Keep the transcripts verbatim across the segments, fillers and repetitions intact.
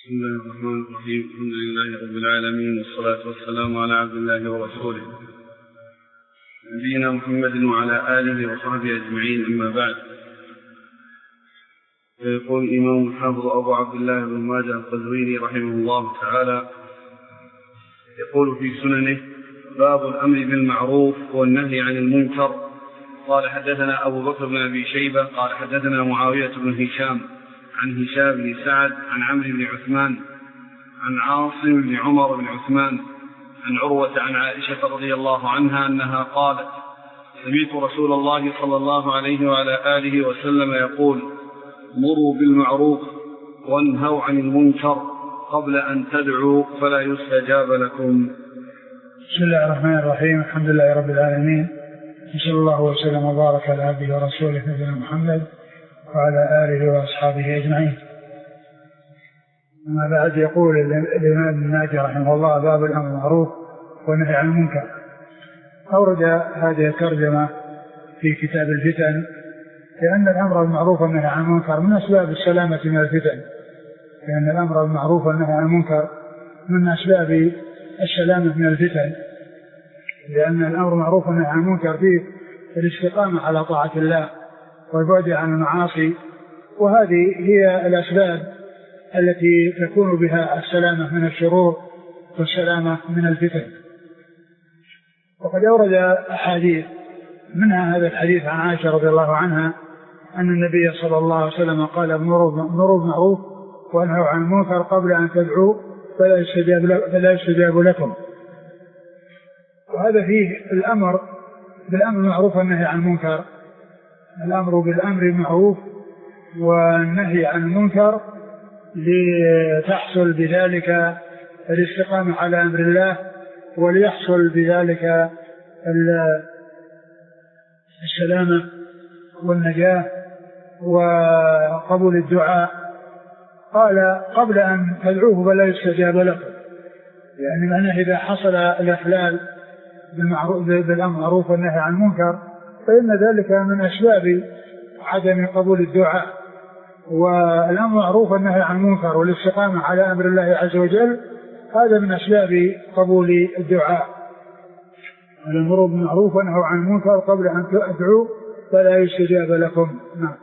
بسم الله الرحمن الرحيم. الحمد لله رب العالمين، والصلاة والسلام على عبد الله ورسوله نبينا محمد وعلى آله وصحبه أجمعين، أما بعد. يقول الإمام الحافظ أبو عبد الله بن ماجه القزويني رحمه الله تعالى، يقول في سننه: باب الأمر بالمعروف والنهي عن المنكر. قال حدثنا أبو بكر بن أبي شيبة قال حدثنا معاوية بن هشام عن هشام بن سعد عن عمرو بن عثمان عن عاصم بن عمر بن عثمان عن عروة عن عائشة رضي الله عنها أنها قالت: سمعت رسول الله صلى الله عليه وعلى آله وسلم يقول: مروا بالمعروف وانهوا عن المنكر قبل أن تدعوا فلا يستجاب لكم. بسم الله الرحمن الرحيم. الحمد لله رب العالمين، وصلى الله وسلم وبارك على عبده ورسوله نبينا محمد وعلى آله وأصحابه أجمعين. أما بعد، يقول الإمام ابن ماجه رحمه الله: باب الأمر بالمعروف والنهي عن المنكر. أورد هذه الترجمة في كتاب الفتن، لأن الأمر بالمعروف والنهي عن المنكر من أسباب السلامة من الفتن، لأن الأمر بالمعروف والنهي عن المنكر من أسباب السلامة من الفتن، لأن الأمر بالمعروف والنهي عن المنكر فيه الاستقامة على طاعة الله والبعد عن المعاصي، وهذه هي الأسباب التي تكون بها السلامة من الشرور والسلامة من الفتن. وقد أورد أحاديث، منها هذا الحديث عن عائشة رضي الله عنها أن النبي صلى الله عليه وسلم قال: امروا بالمعروف وانهوا عن المنكر قبل أن تدعوا فلا يستجاب, فلا يستجاب لكم. وهذا فيه الأمر بالأمر بالمعروف والنهي عن المنكر. الأمر بالأمر بالمعروف والنهي عن المنكر لتحصل بذلك الاستقامة على أمر الله، وليحصل بذلك السلامة والنجاة وقبول الدعاء. قال: قبل أن تدعوه فلا يستجاب لكم، يعني معناه إذا حصل الإخلال بالأمر معروف والنهي عن المنكر فإن ذلك من أسباب عدم قبول الدعاء. والأمر معروف والنهي عن المنكر والاستقامة على أمر الله عز وجل هذا من أسباب قبول الدعاء. الأمر بالمعروف والنهي عن المنكر قبل أن تدعوا فلا يستجاب لكم. نعم.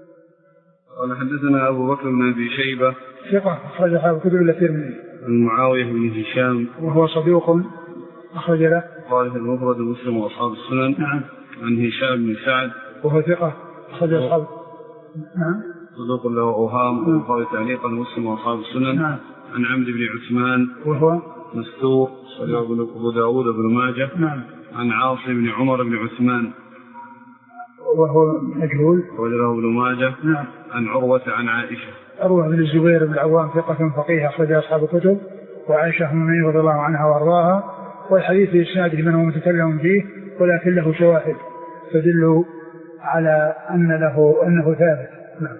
قال حدثنا أبو بكر بن أبي شيبة ثقة أخرج أصحاب الكتب الترمذي. معاوية بن هشام وهو صديق أخرج له قال في المفرد مسلم وأصحاب السنن. نعم. عن هشام بن سعد وهو ثقة أخرج أصحاب. نعم. صدوق له أوهام وقال تعليقا مسلم وأصحاب السنن. نعم. عن عمرو بن عثمان وهو مستور صديق أبو داود بن ماجه. نعم. عن عاصم بن عمر بن عثمان وهو مجهول وله ابن ماجه. نعم. عن عروة عن عائشة. عروة بن الزبير بن العوام ثقة فقيه أخرج أصحاب الكتب، وعائشة أم رضي الله عنها وأرضاها. والحديث في إسناده من هو متكلم فيه ولكن له شواهد تدل على أن له أنه ثابت. نعم.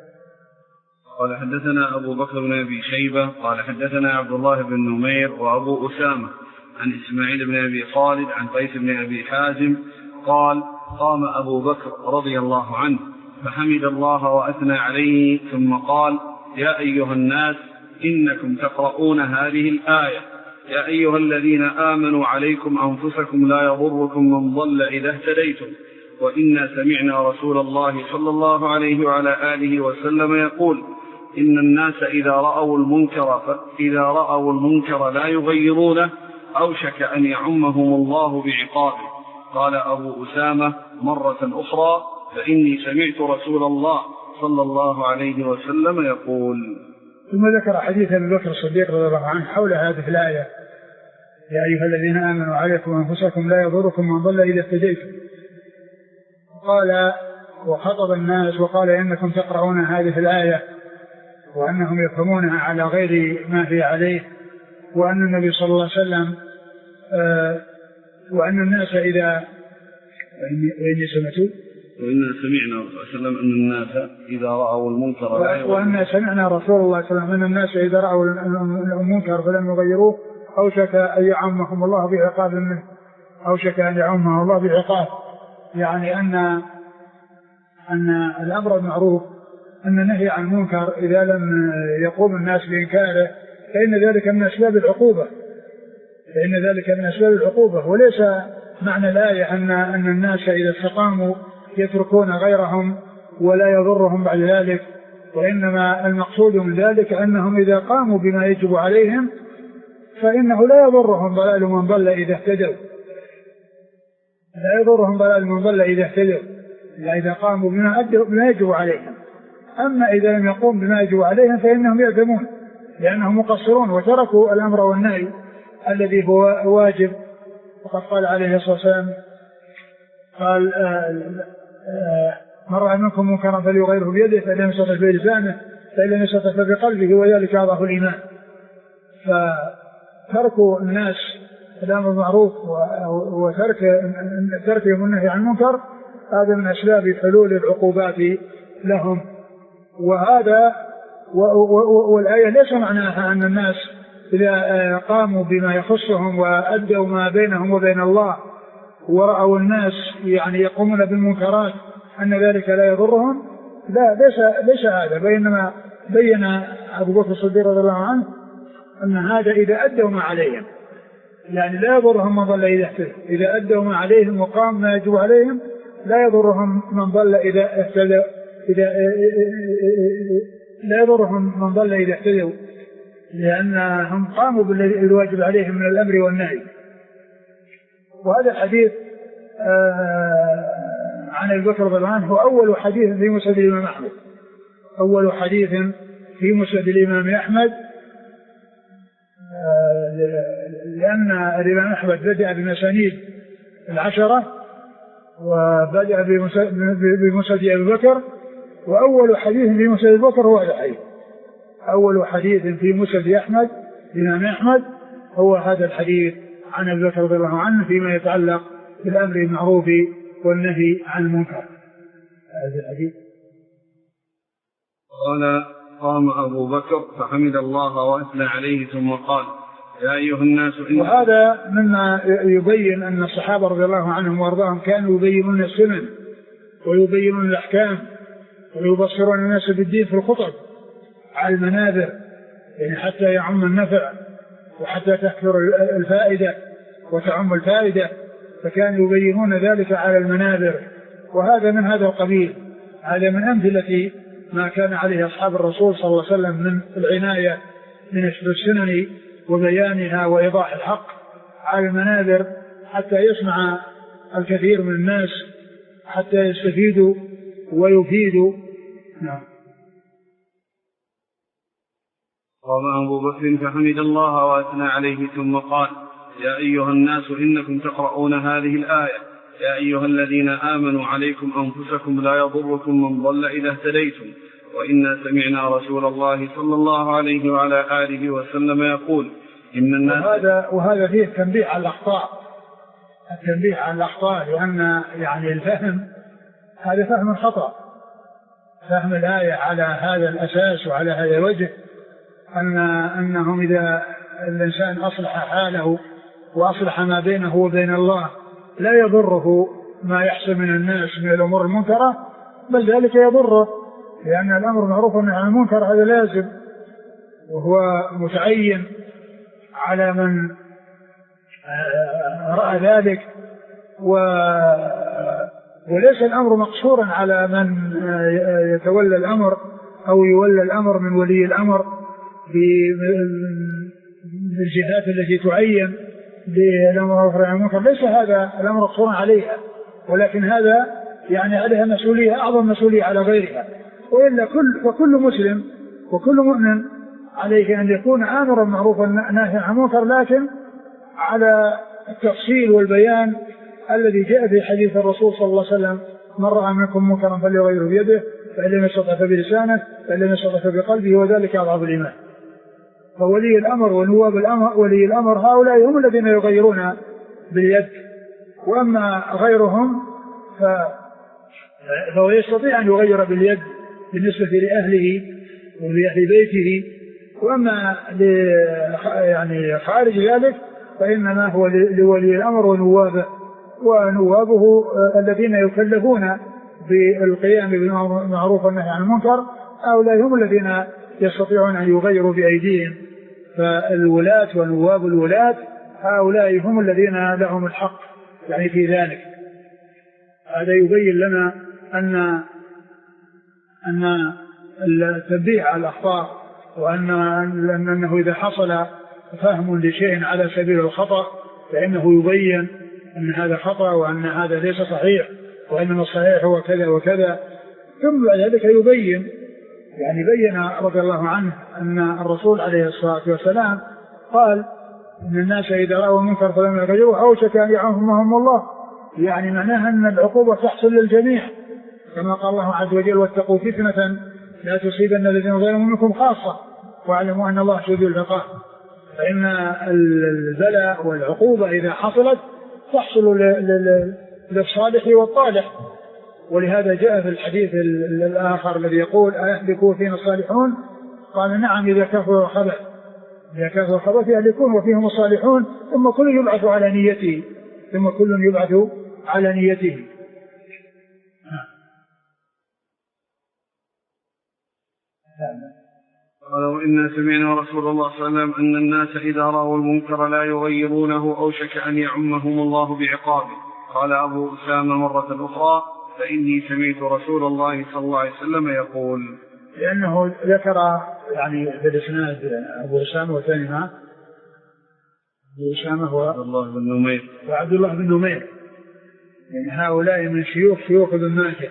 قال حدثنا أبو بكر بن أبي شيبة قال حدثنا عبد الله بن نمير وأبو أسامة عن إسماعيل بن أبي خالد عن قيس بن أبي حازم قال: قام أبو بكر رضي الله عنه فحمد الله وأثنى عليه ثم قال: يا أيها الناس إنكم تقرؤون هذه الآية: يا أيها الذين آمنوا عليكم أنفسكم لا يضركم من ضل إذا اهتديتم، وإنا سمعنا رسول الله صلى الله عليه وعلى آله وسلم يقول: إن الناس إذا رأوا المنكر إذا رأوا المنكر لا يغيرونه أوشك أن يعمهم الله بعقابه. قال أبو أسامة مرة أخرى: فإني سمعت رسول الله صلى الله عليه وسلم يقول. ثم ذكر حديث أبي بكر الصديق رضي الله عنه حول هذه الآية: يا أيها الذين آمنوا عليكم أنفسكم لا يضركم من ضل إذا اهتديتم. قال وخطب الناس وقال: إنكم تقرؤون هذه الآية، وأنهم يفهمونها على غير ما في عليه، وأن النبي صلى الله عليه وسلم آه وأن الناس إذا وإني سمعت وإنا سمعنا رسول الله صلى الله عليه وسلم أن الناس إذا رأوا المنكر وأن سمعنا رسول الله صلى الله عليه وسلم أن الناس إذا رأوا المنكر فلم يغيروه أوشك أن يعمهم الله بعقاب منه أوشك أن يعمهم الله بعقاب. يعني أن أن الأمر المعروف أن النهي عن المنكر إذا لم يقوم الناس بإنكاره فإن ذلك من أسباب العقوبة فإن ذلك من أسباب العقوبة وليس معنى الآية أن أن الناس إذا استقاموا يتركون غيرهم ولا يضرهم بعد ذلك، وإنما المقصود من ذلك أنهم إذا قاموا بما يجب عليهم فإنه لا يضرهم ضلال من ضل إذا اهتدوا لا يضرهم ضلال من ضل إذا اهتدوا إذا قاموا بما يجب عليهم. أما إذا لم يقوم بما يجب عليهم فإنهم يأثمون لأنهم مقصرون وتركوا الأمر والنهي الذي هو واجب. وقد قال عليه الصلاة والسلام قال من رأى منكم منكرا فليغيره بيده فإن لم يستطع بلسانه فإن لم يستطع بقلبه وذلك أضعف الإيمان. فترك الناس الأمر بالمعروف وترك تركهم النهي عن المنكر هذا من أسباب حلول العقوبات لهم. وهذا والآية ليس معناها أن الناس إذا قاموا بما يخصهم وأدوا ما بينهم وبين الله ورأوا الناس يعني يقومون بالمنكرات أن ذلك لا يضرهم، لا ليس ليس هذا، بينما بين أبو بكر الصديق رضي الله عنه أن هذا إذا أدوا ما عليهم يعني لا يضرهم من ضل إذا اهتدوا، إذا أدوا ما عليهم وقام ما يجب عليهم لا يضرهم من ضل إذا اهتدوا إذا لا يضرهم من ضل إذا اهتدوا لأنهم قاموا بالواجب عليهم من الأمر والنهي. وهذا الحديث عن أبي بكر رضي الله عنه هو أول حديث في مسند الإمام أحمد أول حديث في مسند الإمام أحمد لأن الإمام أحمد بدأ بمسانيد العشرة وبدأ بمسند أبي بكر، وأول حديث في مسند أبي بكر هو هذا الحديث. أول حديث في مسند أحمد الإمام أحمد هو هذا الحديث عن أبي بكر رضي الله عنه فيما يتعلق بالأمر بالمعروف والنهي عن المنكر. هذا الحديث قال قام أبو بكر فحمد الله وأثنى عليه ثم قال يا أيها الناس إن وهذا مما يبين أن الصحابة رضي الله عنهم وارضاهم كانوا يبينون السنن ويبينون الأحكام ويبصرون الناس بالدين في الخطب على المنابر يعني حتى يعم النفع وحتى تكثر الفائدة وتعم الفائدة، فكانوا يبينون ذلك على المنابر. وهذا من هذا القبيل، هذا من أمثلة ما كان عليه أصحاب الرسول صلى الله عليه وسلم من العناية من السنن وبيانها وإيضاح الحق على المنابر حتى يسمع الكثير من الناس حتى يستفيدوا ويفيدوا. نعم. قام أبو بكر فحمد الله وأثنى عليه ثم قال يا أيها الناس إنكم تقرؤون هذه الآية يا أيها الذين آمنوا عليكم أنفسكم لا يضركم من ضل إذا اهتديتم وإنا سمعنا رسول الله صلى الله عليه وعلى آله وسلم يقول إن الناس وهذا, وهذا فيه تنبيه على الأخطاء التنبيه على الأخطاء لأن يعني الفهم هذا فهم خطأ، فهم الآية على هذا الأساس وعلى هذا الوجه أن أنهم إذا الإنسان أصلح حاله وأصلح ما بينه وبين الله لا يضره ما يحصل من الناس من الأمور المنكرة، بل ذلك يضره، لأن الأمر معروف عن المنكر هذا لازم وهو متعين على من رأى ذلك، وليس الأمر مقصورا على من يتولى الأمر أو يولى الأمر من ولي الأمر بالجهات التي تعين بالأمر عن المنكر، ليس هذا الأمر مقصورا عليها، ولكن هذا يعني عليها مسؤولية أعظم مسؤولية على غيرها. وإلا كل وكل مسلم وكل مؤمن عليه أن يكون آمرا معروفا ناهيا عن المنكر، لكن على التفصيل والبيان الذي جاء في حديث الرسول صلى الله عليه وسلم من رأى منكم منكرا فليغيره بيده فإن لم يستطع فبلسانه فإن لم يستطع بقلبه وذلك أضعف الإيمان. فولي الأمر ونواب الأمر ولي الأمر هؤلاء هم الذين يغيرون باليد، وأما غيرهم فهو يستطيع أن يغير باليد بالنسبة لأهله ولأهل بيته، وأما يعني خارج ذلك فإنما هو لولي الأمر ونوابه ونوابه الذين يكلفون بالقيام بالمعروف والنهي عن المنكر هؤلاء هم الذين يستطيعون أن يغيروا بأيديهم. فالولاة ونواب الولاة هؤلاء هم الذين لهم الحق يعني في ذلك. هذا يبين لنا أن أن التنبيه على الأخطاء، وأن أنه إذا حصل فهم لشيء على سبيل الخطأ فإنه يبين أن هذا خطأ وأن هذا ليس صحيح وأن الصحيح هو كذا وكذا. ثم بعد ذلك يبين يعني بين رضي الله عنه أن الرسول عليه الصلاة والسلام قال إن الناس إذا رأوا المنكر فلم يغيروه أوشك أن يعمهم الله، يعني معناها أن العقوبة تحصل للجميع كما قال الله عز وجل واتقوا فتنة لا تصيبن الذين ظلموا منكم خاصة واعلموا أن الله شديد العقاب. فإن البلاء والعقوبة إذا حصلت تحصل للصالح والطالح. ولهذا جاء في الحديث الآخر الذي يقول أيهلكوا فينا الصالحون؟ قال نعم إذا كفروا وخبث، إذا كفروا وخبث يهلكون وفيهم الصالحون ثم كل يبعث على نيته ثم كل يبعث على نيته. قالوا إنا سمعنا رسول الله صلى الله عليه وسلم أن الناس إذا رأوا المنكر لا يغيرونه أوشك أن يعمهم الله بعقابه. قال أبو أسامة مرة أخرى فإني سمعت رسول الله صلى الله عليه وسلم يقول. لأنه ذكر يعني بالإسناد أبو أسامة وثاني ما أبو أسامة هو عبد الله بن نمير وعبد الله بن نمير، يعني هؤلاء من شيوخ شيوخ ابن ماجه.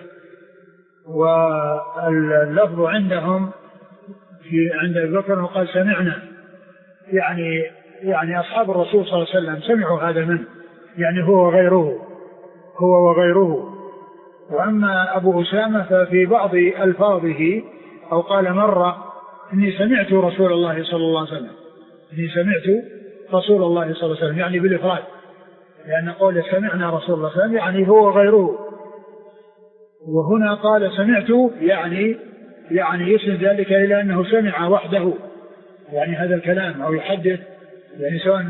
واللفظ عندهم في عند أبي بكر وقال سمعنا، يعني يعني أصحاب الرسول صلى الله عليه وسلم سمعوا هذا منه، يعني هو وغيره هو وغيره. وأما أبو أسامة ففي بعض ألفاظه أو قال مرة إني سمعت رسول الله صلى الله عليه وسلم، إني سمعت رسول الله صلى الله عليه وسلم يعني بالإفراد، لأن قول سمعنا رسول الله صلى الله عليه وسلم يعني هو وغيره. وهنا قال سمعت يعني يعني يسند ذلك إلى أنه سمع وحده يعني هذا الكلام أو يحدث، يعني سواء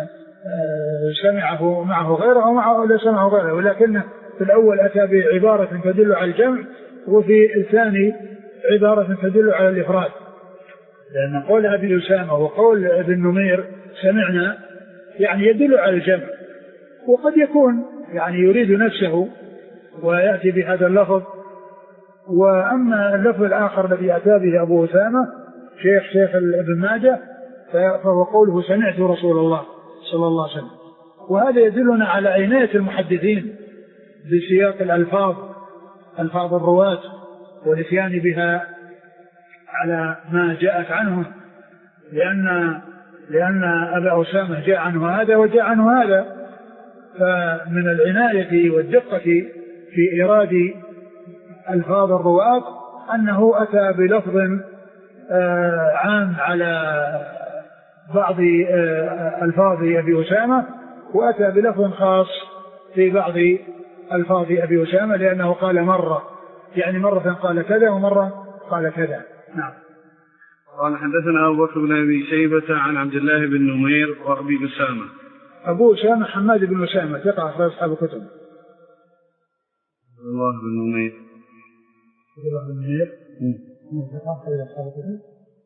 سمعه معه غيره أو معه لا سمعه غيره، ولكنه في الأول أتى بعبارة تدل على الجمع وفي الثاني عبارة تدل على الإفراد، لأن قول أبي أسامة وقول ابن نمير سمعنا يعني يدل على الجمع، وقد يكون يعني يريد نفسه ويأتي بهذا اللفظ. وأما اللفظ الآخر الذي أتى به أبو أسامة شيخ شيخ ابن ماجه فهو قوله سمعت رسول الله صلى الله عليه وسلم. وهذا يدلنا على عناية المحدثين بسياق الألفاظ ألفاظ الرواة والإتيان بها على ما جاءت عنهم، لأن لأن أبا أسامة جاء عنه هذا وجاء عنه هذا. فمن العناية والدقة في إيراد ألفاظ الرواة أنه أتى بلفظ عام على بعض ألفاظ أبي أسامة وأتى بلفظ خاص في بعض ألفاظ أبي أسامة، لأنه قال مرة يعني مرة قال كذا ومرة قال كذا. نعم. قال حدثنا أبو بكر بن أبي شيبة عن عبد الله بن نمير وأبي أسامة. أبو أسامة حماد بن أسامة ثقة أخرج أصحاب الكتب. عبد الله بن نمير عبد الله بن نمير ثقة أخرج أصحاب الكتب.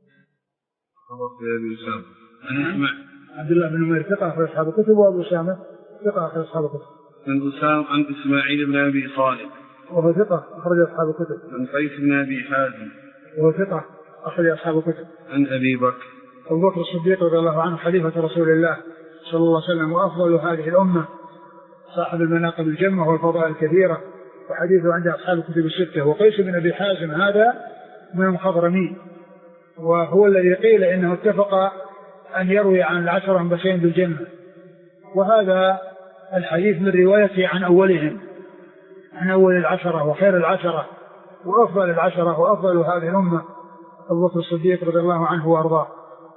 أبي أسامة أنا أسمع عبد الله بن نمير ثقة أخرج أصحاب الكتب، وأبو أسامة ثقة أخرج أصحاب الكتب. عن أسامة عن إسماعيل بن أبي صالح وهو ثقة أخرج أصحاب الكتب. عن قيس بن أبي حازم وهو ثقة أخرج أصحاب الكتب. عن أبي بكر أبو بكر الصديق رضي الله عنه خليفة رسول الله صلى الله عليه وسلم وأفضل هذه الأمة، صاحب المناقب الجمة والفضائل الكثيرة، وحديثه عند أصحاب الكتب الستة. وقيس بن أبي حازم هذا من المخضرمين، وهو الذي قيل إنه اتفق أن يروي عن العشرة المبشرين بالجنة، وهذا الحديث من روايته عن أولهم عن أول العشرة وخير العشرة وأفضل العشرة وأفضل هذه الأمة أبو بكر الصديق رضي الله عنه وأرضاه.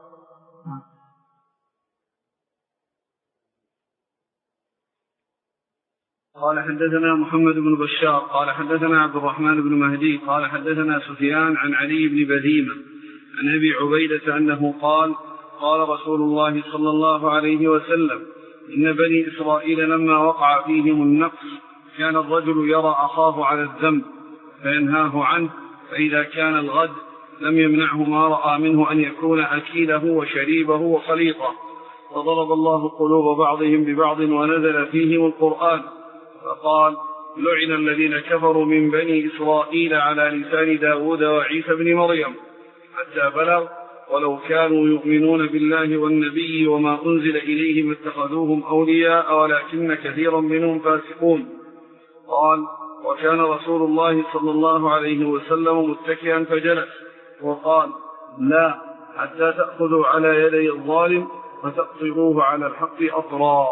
قال حدثنا محمد بن بشار قال حدثنا عبد الرحمن بن مهدي قال حدثنا سفيان عن علي بن بذيمة عن أبي عبيدة أنه قال قال رسول الله صلى الله عليه وسلم إن بني إسرائيل لما وقع فيهم النقص كان الرجل يرى أخاه على الذنب فينهاه عنه، فإذا كان الغد لم يمنعه ما رأى منه أن يكون أكيله وشريبه وخليطه، فضرب الله قلوب بعضهم ببعض ونزل فيهم القرآن، فقال: لعن الذين كفروا من بني إسرائيل على لسان داود وعيسى بن مريم، حتى بلغ: ولو كانوا يؤمنون بالله والنبي وما أنزل إليهم اتخذوهم أولياء ولكن كثيرا منهم فاسقون. قال: وكان رسول الله صلى الله عليه وسلم متكئا فجلس وقال: لا، حتى تأخذوا على يدي الظالم فتقصروه على الحق أطرا.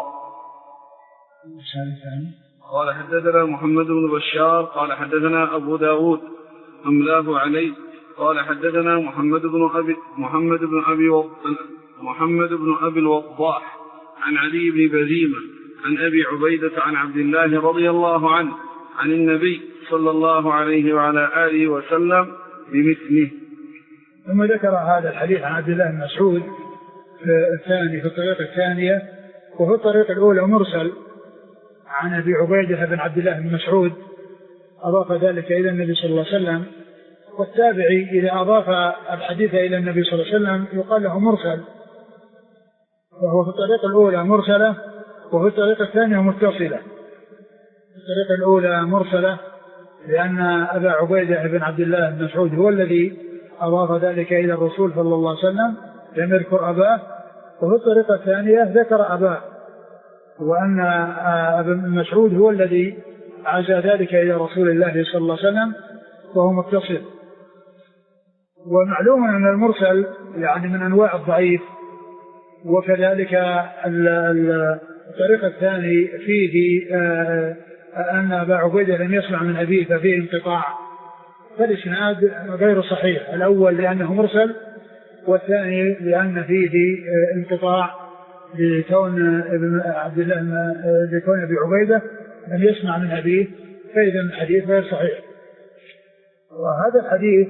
قال: حدثنا محمد بن بشار قال حدثنا أبو داود أملاه عليه قال حدثنا محمد بن أبي محمد بن أبي و... محمد بن أبي الوضاح عن علي بن بزيمة عن أبي عبيدة عن عبد الله رضي الله عنه عن النبي صلى الله عليه وعلى آله وسلم بمثله. ثم ذكر هذا الحديث عن عبد الله بن مسعود في الثاني في الطريقة الثانية، وفي الطريقة الأولى مرسل عن أبي عبيدة بن عبد الله بن مسعود أضاف ذلك إلى النبي صلى الله عليه وسلم، والتابعي إذا أضاف الحديث إلى النبي صلى الله عليه وسلم يقال له مرسل، وهو في الطريقة الأولى مرسلة وفي الطريقة الثانية متصلة. الطريقة الأولى مرسلة لأن أبا عبيدة بن عبد الله بن مسعود هو الذي أضاف ذلك إلى الرسول صلى الله عليه وسلم، لم يذكر أباه. وفي الطريقة الثانية ذكر أباه، وأن ابن مسعود هو الذي عزى ذلك إلى رسول الله صلى الله عليه وسلم، وهو متصل. ومعلوم أن المرسل يعني من أنواع الضعيف، وكذلك الطريق الثاني فيه أن أبا عبيدة لم يسمع من أبيه ففيه انقطاع، فالإسناد غير صحيح، الأول لأنه مرسل، والثاني لأن فيه انقطاع لكون ابن عبد الله لكون أبي عبيدة لم يسمع من أبيه، فإذا الحديث غير صحيح. وهذا الحديث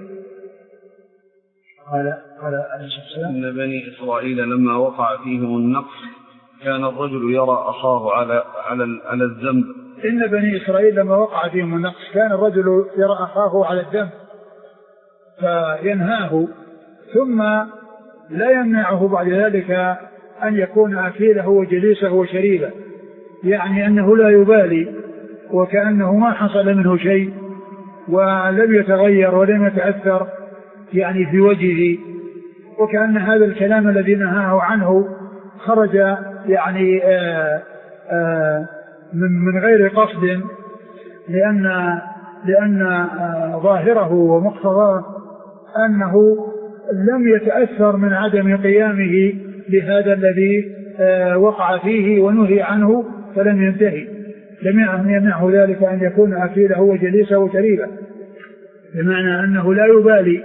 قال قال إن بني إسرائيل لما وقع فيهم النقص كان الرجل يرى أخاه على على على الذنب. إن بني إسرائيل لما وقع فيهم النقص كان الرجل يرى أخاه على الذنب فينهاه، ثم لا يمنعه بعد ذلك أن يكون أكيله وجليسه وشريبه، يعني أنه لا يبالي وكأنه ما حصل منه شيء ولم يتغير ولم يتأثر يعني في وجهه، وكأن هذا الكلام الذي نهاه عنه خرج يعني آآ آآ من من غير قصد، لأن لأن ظاهره ومقتضاه أنه لم يتأثر من عدم قيامه بهذا الذي وقع فيه ونهي عنه فلم ينتهي، لم يمنعه ذلك أن يكون أكيله وجليسه وشريبه، بمعنى أنه لا يبالي.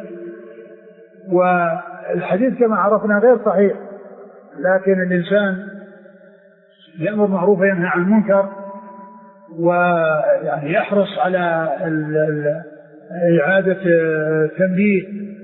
والحديث كما عرفنا غير صحيح، لكن الإنسان يأمر معروف وينهى عن المنكر، ويعني يحرص على إعادة تنبيه.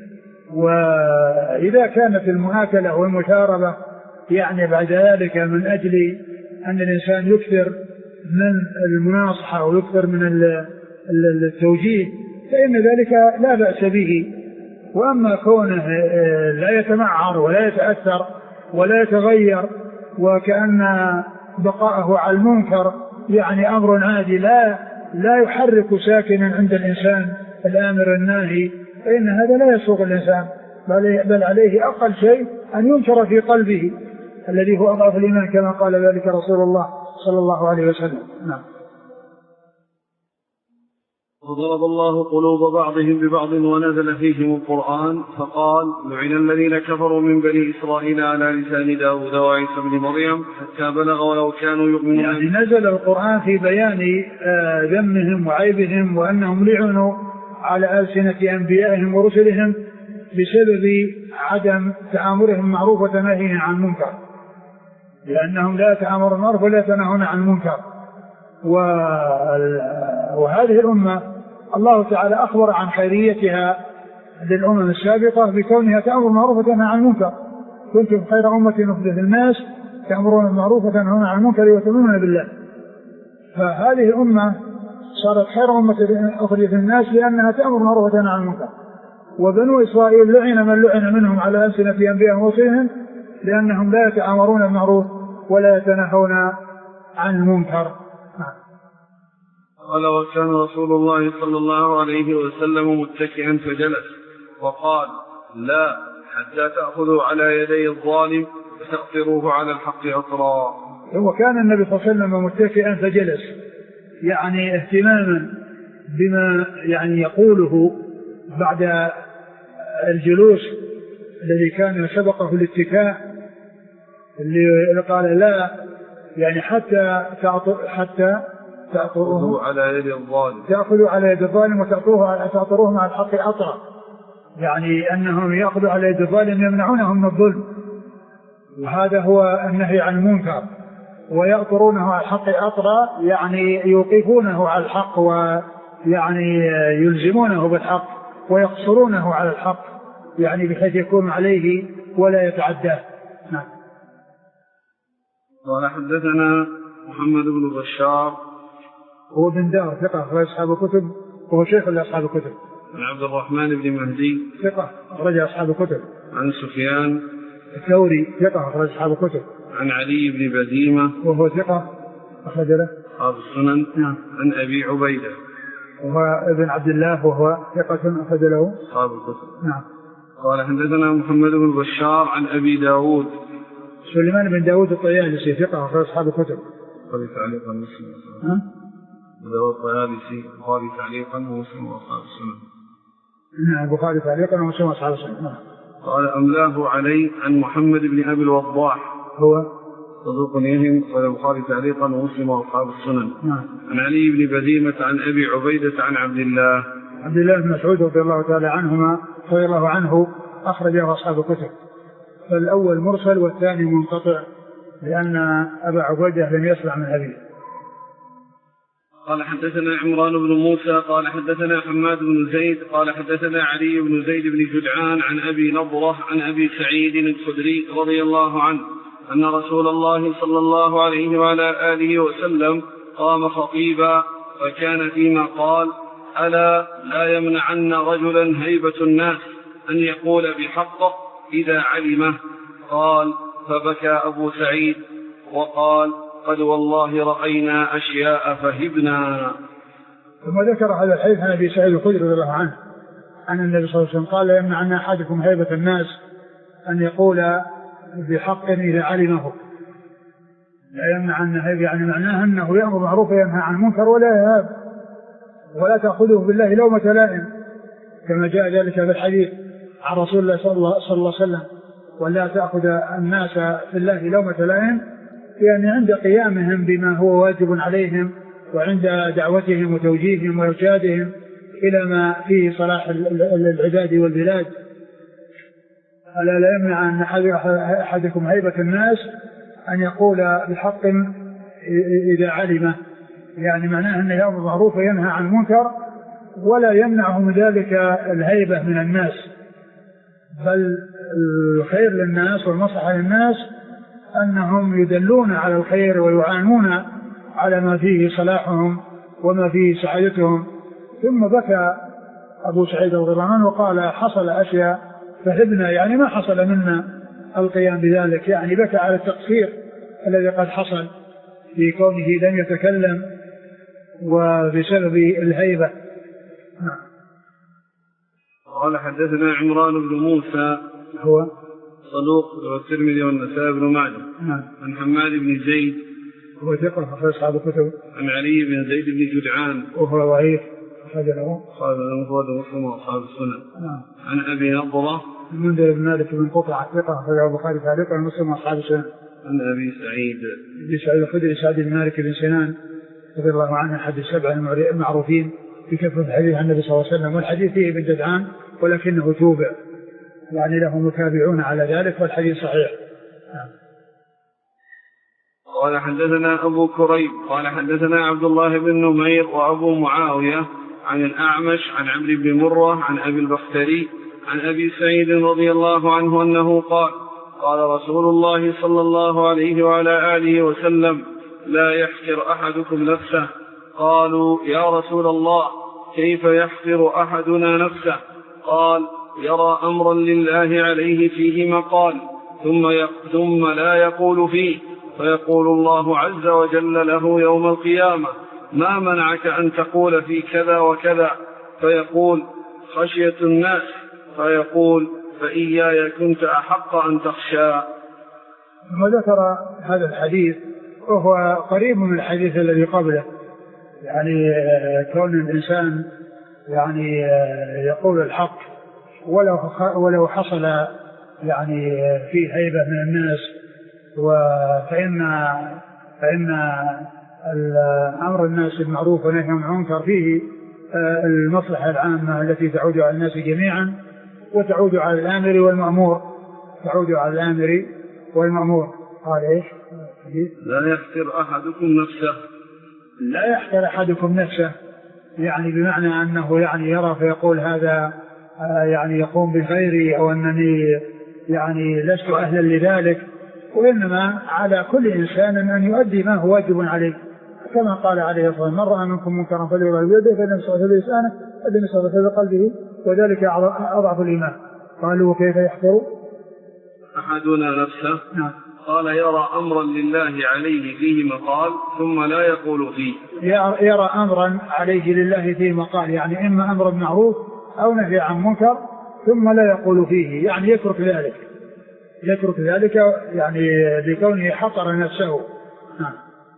وإذا كانت المآكلة والمشاربة يعني بعد ذلك من أجل أن الإنسان يكثر من المناصحة ويكثر من التوجيه فإن ذلك لا بأس به. وأما كونه لا يتمعر ولا يتأثر ولا يتغير وكأن بقاءه على المنكر يعني أمر عادي لا لا يحرك ساكنا عند الإنسان الآمر الناهي، فإن هذا لا يسوق الإنسان، بل عليه أقل شيء أن ينكر في قلبه الذي هو أضعف الإيمان كما قال ذلك رسول الله صلى الله عليه وسلم. نعم. وضرب الله قلوب بعضهم ببعض ونزل فيهم القرآن، فقال: لعن الذين كفروا من بني إسرائيل على لسان داود وعيسى بن مريم حتى بلغ ولو كانوا يؤمنون. يعني نزل القرآن في بيان ذمهم وعيبهم وأنهم لعنوا على ألسنة أنبيائهم ورسلهم بسبب عدم تآمرهم معروف وتناهيهم عن المنكر، لأنهم لا يتآمرون بالمعروف ولا يتناهون عن المنكر. وهذه الأمة الله تعالى أخبر عن خيريتها للأمم السابقة بكونها تأمر بالمعروف وتنهى عن المنكر. كنتم خير أمة أخرجت للناس تأمرون بالمعروف وتنهون عن المنكر وتؤمنون بالله. فهذه الأمة صارت خير أمة أخرجت للناس لأنها تأمر بالمعروف وتنهى عن المنكر، وبنو إسرائيل لعن من لعن منهم على ألسنة أنبيائهم ورسلهم لأنهم لا يتآمرون بالمعروف ولا يتناهون عن المنكر. قال وكان رسول الله صلى الله عليه وسلم متكئا فجلس وقال لا حتى تأخذوا على يدي الظالم وتقطروه على الحق أطرا. وكان النبي صلى الله عليه وسلم متكئا فجلس يعني اهتماما بما يعني يقوله بعد الجلوس الذي كان سبقه الاتكاء اللي قال لا يعني حتى حتى تأطروه على يد الظالم تأخذوا على يد الظالم وتأطروه تأطروه مع الحق أطرا، يعني أنهم يأخذوا على يد الظالم يمنعونه من الظلم، وهذا هو النهي عن المنكر، ويأطرونه على الحق أطرا يعني يوقفونه على الحق ويعني يلزمونه بالحق ويقصرونه على الحق يعني بحيث يكون عليه ولا يتعداه. نعم. قال حدثنا محمد بن بشار هو بن دار ثقة أخرج أصحاب الكتب وهو شيخ لأصحاب الكتب. عن عبد الرحمن بن مهدي ثقة أخرج أصحاب الكتب. عن سفيان الثوري ثقة أخرج أصحاب الكتب. عن علي بن بديمة وهو ثقة أخرج له أصحاب السنن. نعم. عن أبي عبيدة وهو ابن عبد الله وهو ثقة أخرج له أصحاب الكتب. نعم. قال حدثنا محمد بن بشار عن أبي داود سليمان بن داود الطيالسي ثقة أخرج أصحاب الكتب. قال تعليقا مسلم. ها؟ داود الطيالسي البخاري تعليقا ومسلم وأصحاب السنن. نعم البخاري تعليقا ومسلم وأصحاب السنن. قال أملاه علي عن محمد بن أبي الوضاح هو صدوق يهم قال البخاري تعليقا ومسلم وأصحاب السنن. نعم. عن علي بن بديمة عن أبي عبيدة عن عبد الله عبد الله بن مسعود رضي الله تعالى عنهما رضي الله عنه أخرجه أصحاب الكتب، فالأول مرسل والثاني منقطع لأن أبا عبيدة لم يسمع من أبيه. قال حدثنا عمران بن موسى قال حدثنا حماد بن زيد قال حدثنا علي بن زيد بن جدعان عن أبي نضرة عن أبي سعيد الخدري رضي الله عنه أن رسول الله صلى الله عليه وعلى آله وسلم قام خطيبا وكان فيما قال ألا لا يمنعن رجلا هيبة الناس أن يقول بحقه إذا علمه. قال فبكى أبو سعيد وقال قد والله رأينا أشياء فهبنا. ثم ذكر هذا الحديث عن أبي سعيد الخدري رضي الله عنه أن النبي صلى الله عليه وسلم قال لا يمنعن أحدكم هيبة الناس أن يقول بحق إذا علمه. لا يمنعن هيبة يعني معناها أنه يأمر بالمعروف وينهى عن المنكر ولا يهاب ولا تأخذه بالله لومة لائم كما جاء ذلك في الحديث عن رسول الله صلى الله عليه وسلم ولا تأخذ الناس في الله لومة لائم، يعني عند قيامهم بما هو واجب عليهم وعند دعوتهم وتوجيههم وإرشادهم إلى ما فيه صلاح العباد والبلاد. ألا لا يمنع أن أحدكم هيبة الناس أن يقول بحق إذا علمه، يعني معناه أنه يأمر بالمعروف وينهى عن المنكر ولا يمنعه من ذلك الهيبة من الناس، بل الخير للناس والمصلحة للناس أنهم يدلون على الخير ويعانون على ما فيه صلاحهم وما فيه سعادتهم. ثم بكى أبو سعيد رضي الله عنه وقال حصل أشياء فهبنا، يعني ما حصل منا القيام بذلك، يعني بكى على التقصير الذي قد حصل في كونه لم يتكلم وبسبب الهيبة. نعم. قال حدثنا عمران بن موسى هو صدوق والترمذي والنسائي بن ماجه. نعم. عن حماد بن زيد هو ثقة أخرج أصحاب الكتب. عن علي بن زيد بن جدعان وهو ضعيف أخرج له قال المفرد ومسلم وأصحاب السنن. نعم. عن أبي نضرة المنذر بن مالك بن قطعة ثقة أخرجه البخاري تعليقا ومسلم وأصحاب السنن. عن أبي سعيد أبي سعيد الخدري سعد بن مالك بن سنان رضي الله عنه أحد السبع المعروفين بكثرة الحديث عن النبي صلى الله عليه وسلم، والحديث فيه ابن جدعان ولكنه توبع، يعني له متابعون على ذلك والحديث صحيح. نعم. قال حدثنا أبو كريب قال حدثنا عبد الله بن نمير وأبو معاوية عن الأعمش عن عمرو بن مرة عن أبي البختري عن أبي سعيد رضي الله عنه أنه قال قال رسول الله صلى الله عليه وعلى آله وسلم لا يحقر أحدكم نفسه. قالوا يا رسول الله كيف يحقر أحدنا نفسه؟ قال يرى أمرا لله عليه فيه مقال ثم, ثم لا يقول فيه، فيقول الله عز وجل له يوم القيامة: ما منعك أن تقول في كذا وكذا؟ فيقول: خشية الناس. فيقول: فإياي كنت أحق أن تخشى. وذكر هذا الحديث وهو قريب من الحديث الذي قبله، يعني كون الإنسان يعني يقول الحق ولو ولو حصل يعني فيه هيبة من الناس، فإن فإن أمر الناس بالمعروف ونهي عن المنكر فيه المصلحة العامة التي تعود على الناس جميعا وتعود على الآمر والمأمور تعود على الآمر والمأمور. قال إيش؟ لا يحقر أحدكم نفسه لا يحقر أحدكم نفسه، يعني بمعنى أنه يعني يرى فيقول هذا يعني يقوم بغيري أو أنني يعني لست أهلا لذلك، وإنما على كل إنسان أن يؤدي ما هو واجب عليه، كما قال عليه الصلاة والسلام: من رأى منكم منكرا فليغيره بيده فإن لم يستطع بلسانه فإن لم يستطع بقلبه وذلك أضعف الإيمان. قالوا: وكيف يحقر أحدنا نفسه؟ نعم. قال: يرى أمرا لله عليه فيه مقال ثم لا يقول فيه. يرى أمرا عليه لله فيه مقال، يعني إما أمر معروف أو نهي عن منكر ثم لا يقول فيه، يعني يترك ذلك يترك ذلك يعني لكونه حقر نفسه. نعم.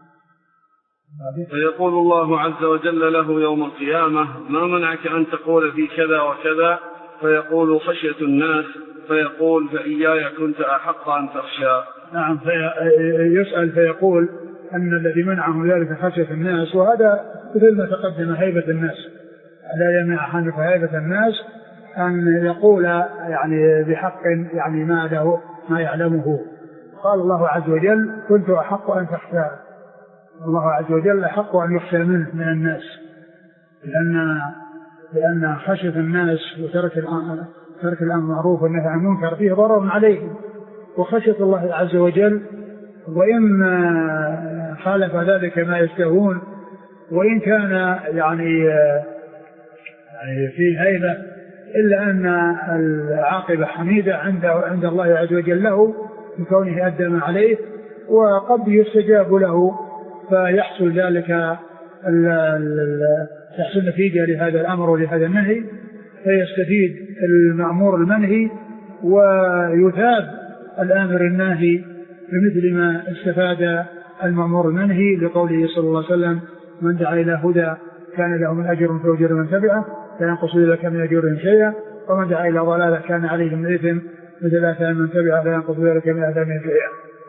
فيقول الله عز وجل له يوم القيامة: ما منعك أن تقول في كذا وكذا؟ فيقول: خشية الناس. فيقول: فإياي كنت أحق أن تخشى. نعم. فيسأل فيقول أن الذي منعه ذلك خشية الناس، وهذا مثل ما تقدم هيبة الناس. لا يمنع أحدك هيبة الناس أن يقول يعني بحق يعني ما له ما يعلمه. قال الله عز وجل: كنت أحق أن تخشى. الله عز وجل أحق أن يخشى منه من الناس، لأن لأن خشية الناس وترك الأمر ترك الأمر معروف والنهي عن المنكر فيه ضرر عليهم، وخشية الله عز وجل وإن خالف ذلك ما يشتهون وإن كان يعني في هيبة إلا أن العاقبة حميدة عند عند الله عز وجل له بكونه أدى ما عليه، وقد يستجاب له فيحصل ذلك تحصل نتيجة لهذا الأمر ولهذا النهي، فيستفيد المأمور المنهي ويثاب الآمر الناهي بمثل ما استفاد المأمور المنهي، لقوله صلى الله عليه وسلم: من دعا إلى هدى كان له من أجر فأجر من تبعه لا ينقص ذلك من أجرهم شيئا، ومن دعا إلى ضلالة كان عليه من إثم مثل آثام من تبعه لا ينقص ذلك من آثامهم شيئا.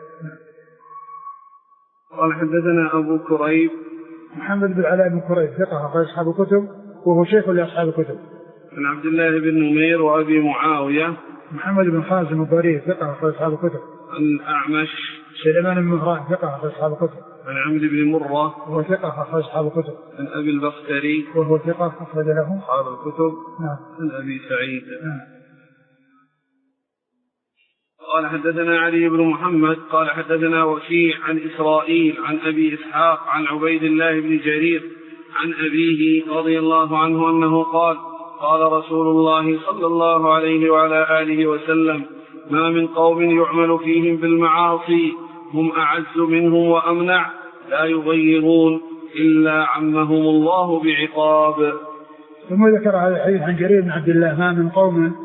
قال: حدثنا أبو كريب محمد بن علاء بن كريب ثقة أخرج أصحاب الكتب وهو شيخ لأصحاب الكتب. عن عبد الله بن نمير وأبي معاوية محمد بن خازم الضرير ثقة أخرج أصحاب الكتب. عن الأعمش سليمان بن مهران ثقة أخرج أصحاب الكتب. عن عمرو بن مرة وهو ثقة أخرج أصحاب الكتب. عن أبي البختري وهو ثقة أخرج له أصحاب الكتب. نعم. عن أبي سعيد. نعم. قال: حدثنا علي بن محمد قال: حدثنا وكيع عن إسرائيل عن أبي إسحاق عن عبيد الله بن جرير عن أبيه رضي الله عنه أنه قال: قال رسول الله صلى الله عليه وعلى آله وسلم: ما من قوم يعمل فيهم بالمعاصي هم أعز منهم وأمنع لا يغيرون إلا عمهم الله بعقاب. ثم ذكر هذا الحديث عن جرير بن عبد الله: ما من قوم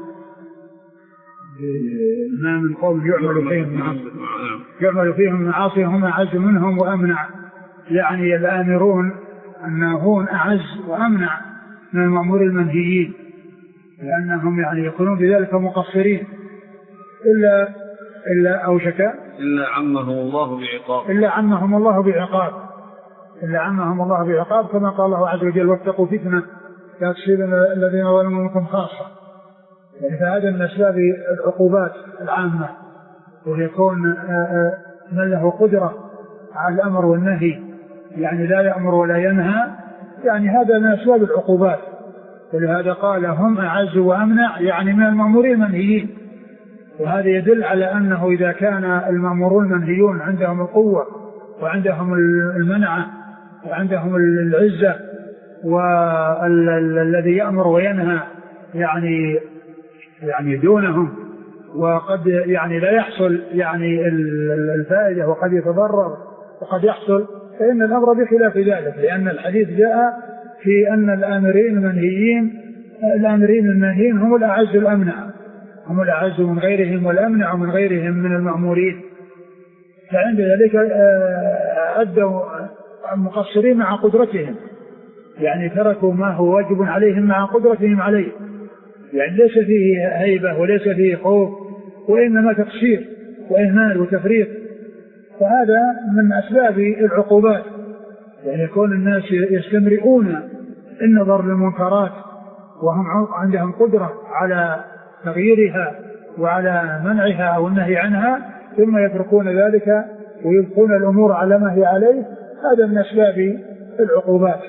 ما من قوم يعمل فيهم يعمل فيهم معاصي هم أعز منهم وأمنع، يعني الآمرون أنهم أعز وأمنع من المأمور المنهيين، لأنهم يعني يكونون بذلك مقصرين إلا إلا أوشك إلا عمهم الله بعقاب إلا عمهم الله بعقاب إلا عمهم الله بعقاب كما قال الله عز وجل: واتقوا فتنة لا تصيبن الذين ظلموا منكم خاصة. يعني فهذا من أسباب العقوبات العامة، ويكون من له قدرة على الأمر والنهي، يعني لا يأمر ولا ينهى، يعني هذا من أسباب العقوبات. ولهذا قال: هم أعز وأمنع، يعني من المأمورين المنهيين. وهذا يدل على أنه إذا كان المأمورون المنهيون عندهم القوة وعندهم المنعة وعندهم العزة، والذي يأمر وينهى يعني يعني دونهم، وقد يعني لا يحصل يعني الفائدة وقد يتضرر وقد يحصل، فإن الأمر بخلاف ذلك، لأن الحديث جاء في أن الآمرين المنهيين الآمرين المنهيين هم الأعز الأمنع، هم الأعز من غيرهم والأمنع من غيرهم من المأمورين، فعند ذلك أدوا مقصرين مع قدرتهم، يعني تركوا ما هو واجب عليهم مع قدرتهم عليه، يعني ليس فيه هيبة وليس فيه خوف، وإنما تقصير وإهمال وتفريط. فهذا من أسباب العقوبات، يعني يكون الناس يستمرئون النظر للمنكرات وهم عندهم قدرة على تغييرها وعلى منعها أو النهي عنها، ثم يتركون ذلك ويبقون الأمور على ما هي عليه، هذا من أسباب العقوبات.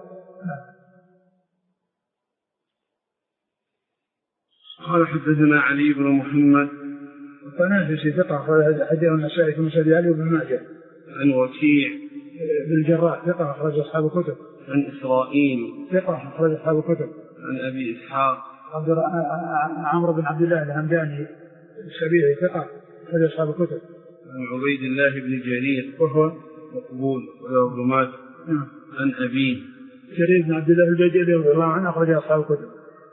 قال حدثنا علي بن محمد الطنافسي ثقة حديث النسائي في مسند علي بن ماجه. عن وكيع بن الجراح ثقة أخرج أصحاب الكتب. عن إسرائيل ثقة أخرج أصحاب الكتب. عن أبي إسحاق عمرو بن عبد الله الهمداني السبيعي ثقة أخرج أصحاب الكتب. عن عبيد الله بن جرير وهو مقبول وله ابن ماجه. عن أبيه جرير بن عبد الله البجلي رضي الله عنه أخرج أصحاب الكتب.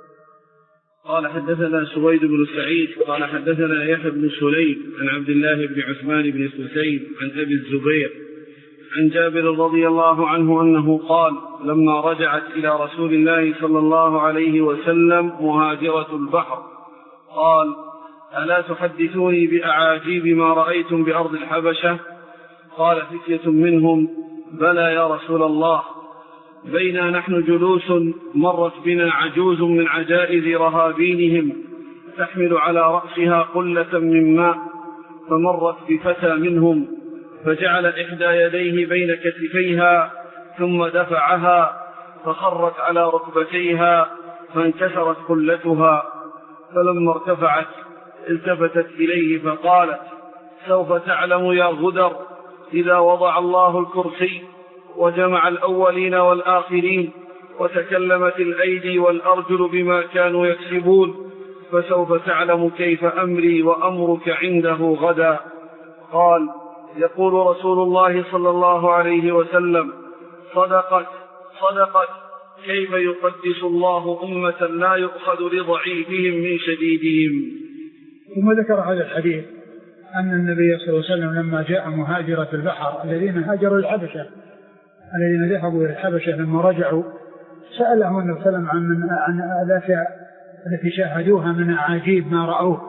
قال حدثنا سويد بن سعيد قال حدثنا يحيى بن سليم عن عبد الله بن عثمان بن سوسيم عن أبي الزبير عن جابر رضي الله عنه أنه قال لما رجعت إلى رسول الله صلى الله عليه وسلم مهاجرة البحر قال ألا تحدثوني بأعاجيب ما رأيتم بأرض الحبشة؟ قال فتية منهم بلى يا رسول الله، بينا نحن جلوس مرت بنا عجوز من عجائز رهابينهم تحمل على رأسها قلة من ماء، فمرت بفتى منهم فجعل إحدى يديه بين كتفيها ثم دفعها فخرت على ركبتيها فانكسرت قلتها، فلما ارتفعت التفتت إليه فقالت سوف تعلم يا غدر إذا وضع الله الكرسي وجمع الأولين والآخرين وتكلمت الأيدي والأرجل بما كانوا يكسبون، فسوف تعلم كيف أمري وأمرك عنده غدا. قال يقول رسول الله صلى الله عليه وسلم صدقت صدقت كيف يقدس الله أمة لا يؤخذ لضعيفهم من شديدهم. ثم ذكر هذا الحديث أن النبي صلى الله عليه وسلم لما جاء مهاجرة البحر الذين هاجروا الحبشة الذين ذهبوا إلى الحبشة لما رجعوا سألهم النبي صلى الله عليه وسلم عن الأشياء التي شاهدوها من أعاجيب ما رأوه،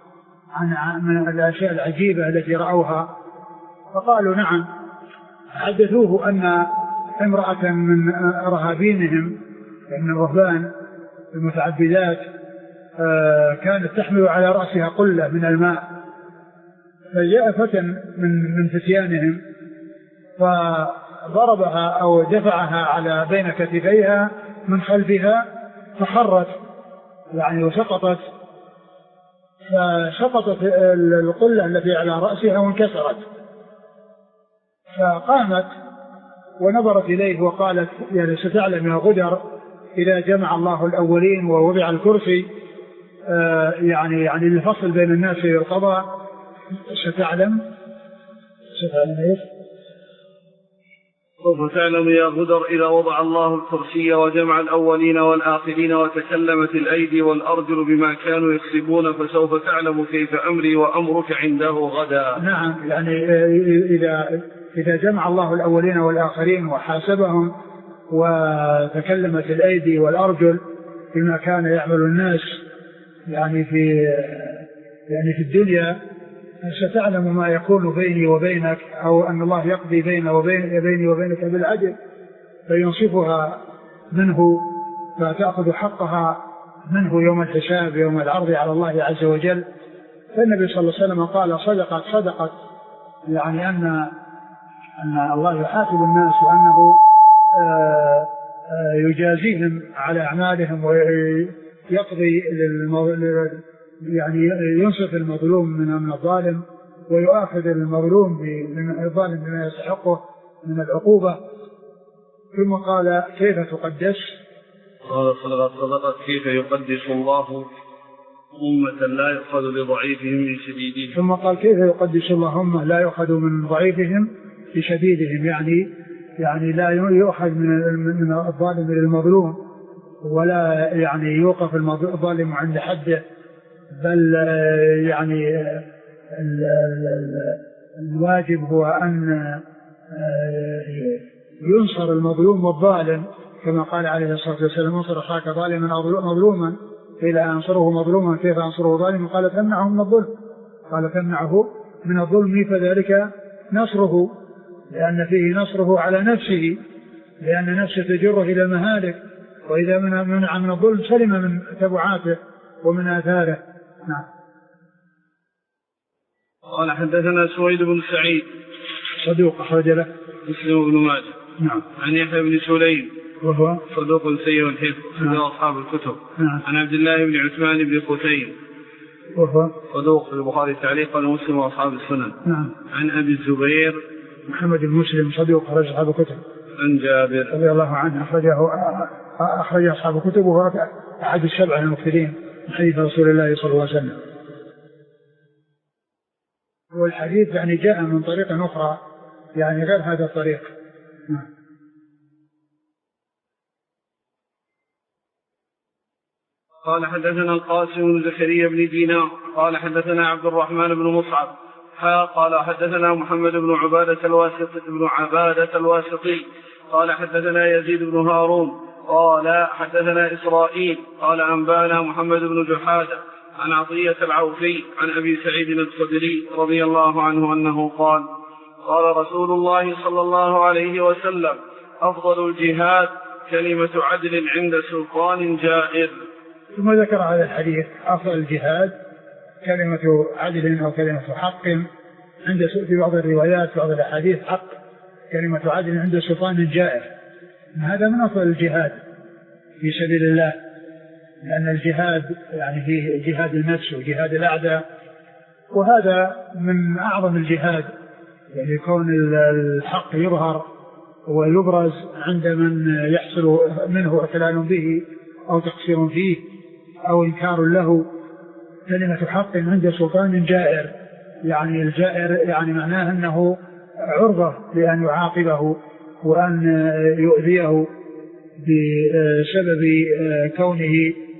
عن من الأشياء العجيبة التي رأوها، فقالوا نعم. حدثوه أن امرأة من رهابينهم من الرهبان المتعبدات كانت تحمل على رأسها قلة من الماء، فجاء فتى من من فتيانهم فضربها أو دفعها على بين كتفيها من خلفها فخرت يعني وسقطت، فسقطت القلة التي على رأسها وانكسرت، فقامت ونظرت إليه وقالت يعني ستعلم يا غدر إذا جمع الله الأولين ووضع الكرسي آه يعني يعني الفصل بين الناس والقضاء ستعلم ستعلم ايش؟ سوف تعلم يا غدر إذا وضع الله الكرسي وجمع الأولين والآخرين وتكلمت الأيدي والأرجل بما كانوا يكسبون، فسوف تعلم كيف أمري وأمرك عنده غدا. نعم، يعني إذا إذا جمع الله الأولين والآخرين وحاسبهم وتكلمت الأيدي والأرجل بما كان يعمل الناس يعني في يعني في الدنيا، ستعلم ما يكون بيني وبينك أو أن الله يقضي بيني وبين بيني وبينك بالعدل فينصفها منه فتأخذ حقها منه يوم الحساب يوم العرض على الله عز وجل. فالنبي صلى الله عليه وسلم قال صدقت صدقت يعني أن أن الله يحاسب الناس وأنه يجازيهم على أعمالهم ويقضي يعني ينصف المظلوم من الظالم ويؤاخذ المظلوم من الظالم بما يستحقه من العقوبة. ثم قال كيف تقدس؟ قال صدقت صدقت كيف يقدس الله أمة لا يؤخذ بضعيفهم من شديدهم. ثم قال كيف يقدس الله أمة لا يؤخذ من ضعيفهم بشديدهم، يعني يعني لا يؤخذ من الظالم من المظلوم، ولا يعني يوقف الظالم عند حده، بل يعني الواجب هو أن ينصر المظلوم والظالم، كما قال عليه الصلاة والسلام انصر أخاك ظالما أو مظلوما، قيل أنصره مظلوما كيف أنصره ظالما؟ قال تمنعه من الظلم، قال تمنعه من الظلم فذلك نصره، لأن فيه نصره على نفسه، لأن نفسه تجره إلى المهالك، وإذا منع من الظلم سلم من تبعاته ومن آثاره. نعم. قال حدثنا سويد بن سعيد صدوق أخرج له مسلم بن ماجه. نعم. عن يحيى بن سليم وهو صدوق سيء الحفظ من أصحاب الكتب. نعم. عن عبد الله بن عثمان بن قتيم وهو صدوق في البخاري تعليقا ومسلم وأصحاب السنن. نعم. عن أبي الزبير محمد بن مسلم صدوق أخرج أصحاب الكتب. عن جابر رضي الله عنه أخرجه أخرج أصحاب الكتب، وهو أحد السبعة المكثرين من حديث رسول الله صلى الله عليه وسلم. والحديث يعني جاء من طريق أخرى يعني غير هذا الطريق. نعم. قال حدثنا القاسم بن زكريا بن دينار قال حدثنا عبد الرحمن بن مصعب قال حدثنا محمد بن عبادة الواسطي بن عبادة الواسطي قال حدثنا يزيد بن هارون قال حدثنا إسرائيل قال أنبانا محمد بن جحادة عن عطية العوفي عن أبي سعيد الخدري رضي الله عنه أنه قال قال رسول الله صلى الله عليه وسلم أفضل الجهاد كلمة عدل عند سلطان جائر. ثم ذكر هذا الحديث أفضل الجهاد كلمة عدل أو كلمة حق عند في بعض الروايات في بعض الأحاديث حق كلمة عدل عند سلطان جائر. هذا من أفضل الجهاد في سبيل الله، لأن الجهاد يعني فيه جهاد النفس وجهاد الأعداء، وهذا من أعظم الجهاد، يعني يكون الحق يظهر ويبرز عند من يحصل منه اعتلال به أو تقصير فيه أو إنكار له. كلمة حق عند سلطان جائر، يعني الجائر يعني معناه أنه عرضة لأن يعاقبه وأن يؤذيه بسبب كونه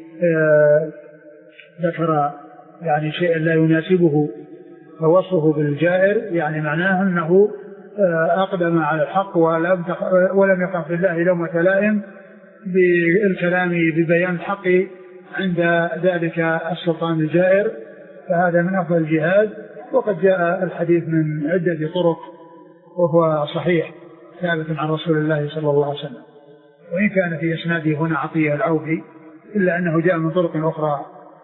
ذكر يعني شيء لا يناسبه، فوصفه بالجائر يعني معناه أنه أقدم على الحق ولم ولم يقع في الله لومة لائم بالكلام ببيان الحق عند ذلك السلطان الجائر. فهذا من أفضل الجهاد، وقد جاء الحديث من عدة طرق وهو صحيح ثابت عن رسول الله صلى الله عليه وسلم، وإن كان في إسناده هنا عطية العوفي إلا أنه جاء من طرق أخرى.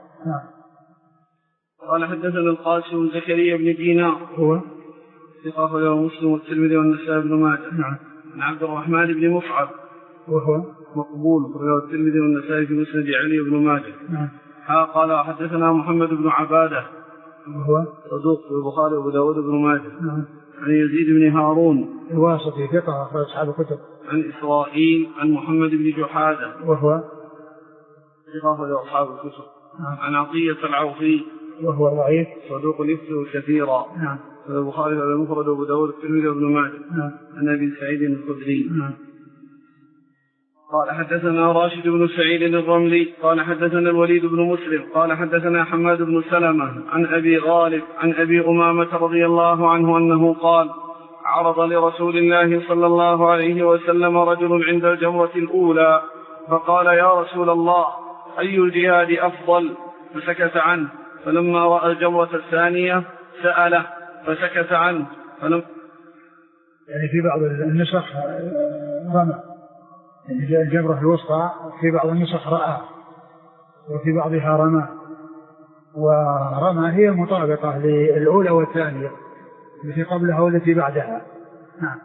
قال حدثنا القاسم بن زكريا بن دينار هو ثقة له مسلم والترمذي والنسائي بن ماجه. نعم. عن عبد الرحمن بن مصعب وهو مقبول له الترمذي والنسائي في مسند علي بن ماجه. نعم. قال حدثنا محمد بن عبادة وهو صدوق في البخاري وابو داود بن ماجه. نعم. عن يزيد بن هارون الواسطي ثقة أخرج أصحاب الكتب. عن إسرائيل عن محمد بن جحادة وهو ثقة له أصحاب الكتب. نعم. عن عطية العوفي وهو ضعيف صدوق يخطئ كثيرا. نعم. في البخاري والمفرد وابو داود الترمذي وابن ماجه. نعم. عن أبي سعيد الخدري. نعم. قال حدثنا راشد بن سعيد الرملي قال حدثنا الوليد بن مسلم قال حدثنا حماد بن سلمة عن أبي غالب عن أبي أمامة رضي الله عنه أنه قال عرض لرسول الله صلى الله عليه وسلم رجل عند الجمرة الأولى فقال يا رسول الله أي الجهاد أفضل؟ فسكت عنه، فلما رأى الجمرة الثانية سأله فسكت عنه فلم يعني في بعض النسخ رمى، يعني الجمرة الوسطى في بعض النسخ رأى وفي بعضها رمى، ورمى هي مطابقة للأولى والثانية التي قبلها والتي بعدها. نعم.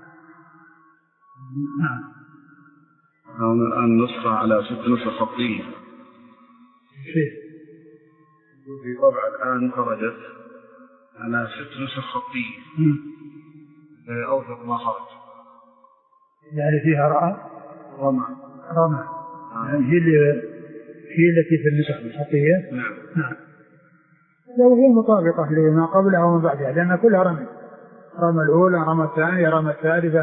نعم. هنا الآن نسخة على ست نسخ خطية شيء في طبعة الآن خرجت على ست نسخ خطية أوثق ما خرج، يعني فيها رأى رمى رمى يعني هي اللي هي التي في النسخ الخطية. نعم. نعم. لو هي مطابقة لما قبلها وما بعدها، لأن كلها رمي، رمى الأولى رمى الثانية رمى الثالثة.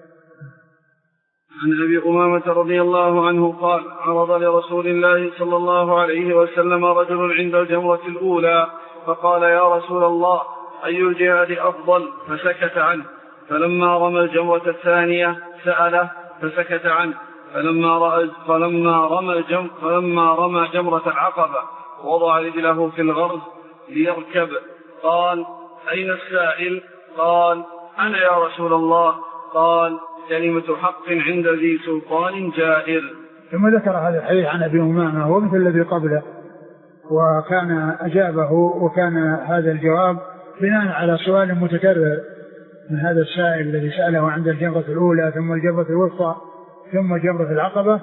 عن أبي أمامة رضي الله عنه قال عرض لرسول الله صلى الله عليه وسلم رجل عند الجمرة الأولى فقال يا رسول الله أي الجهاد أفضل؟ فسكت عنه. فلما رمى الجمرة الثانية سأله فسكت عنه. فلما رأى فلما رمى الجم فلما رمى جمرة العقبة وضع رجله في الغرز ليركب قال أين السائل؟ قال أنا يا رسول الله. قال كلمة حق عند ذي سلطان جائر. ثم ذكر هذا الحديث عن أبي أمامة ومثل الذي قبله، وكان أجابه وكان هذا الجواب بناء على سؤال متكرر من هذا السائل الذي سأله عند الجمرة الأولى ثم الجمرة الوسطى ثم جمرة العقبة.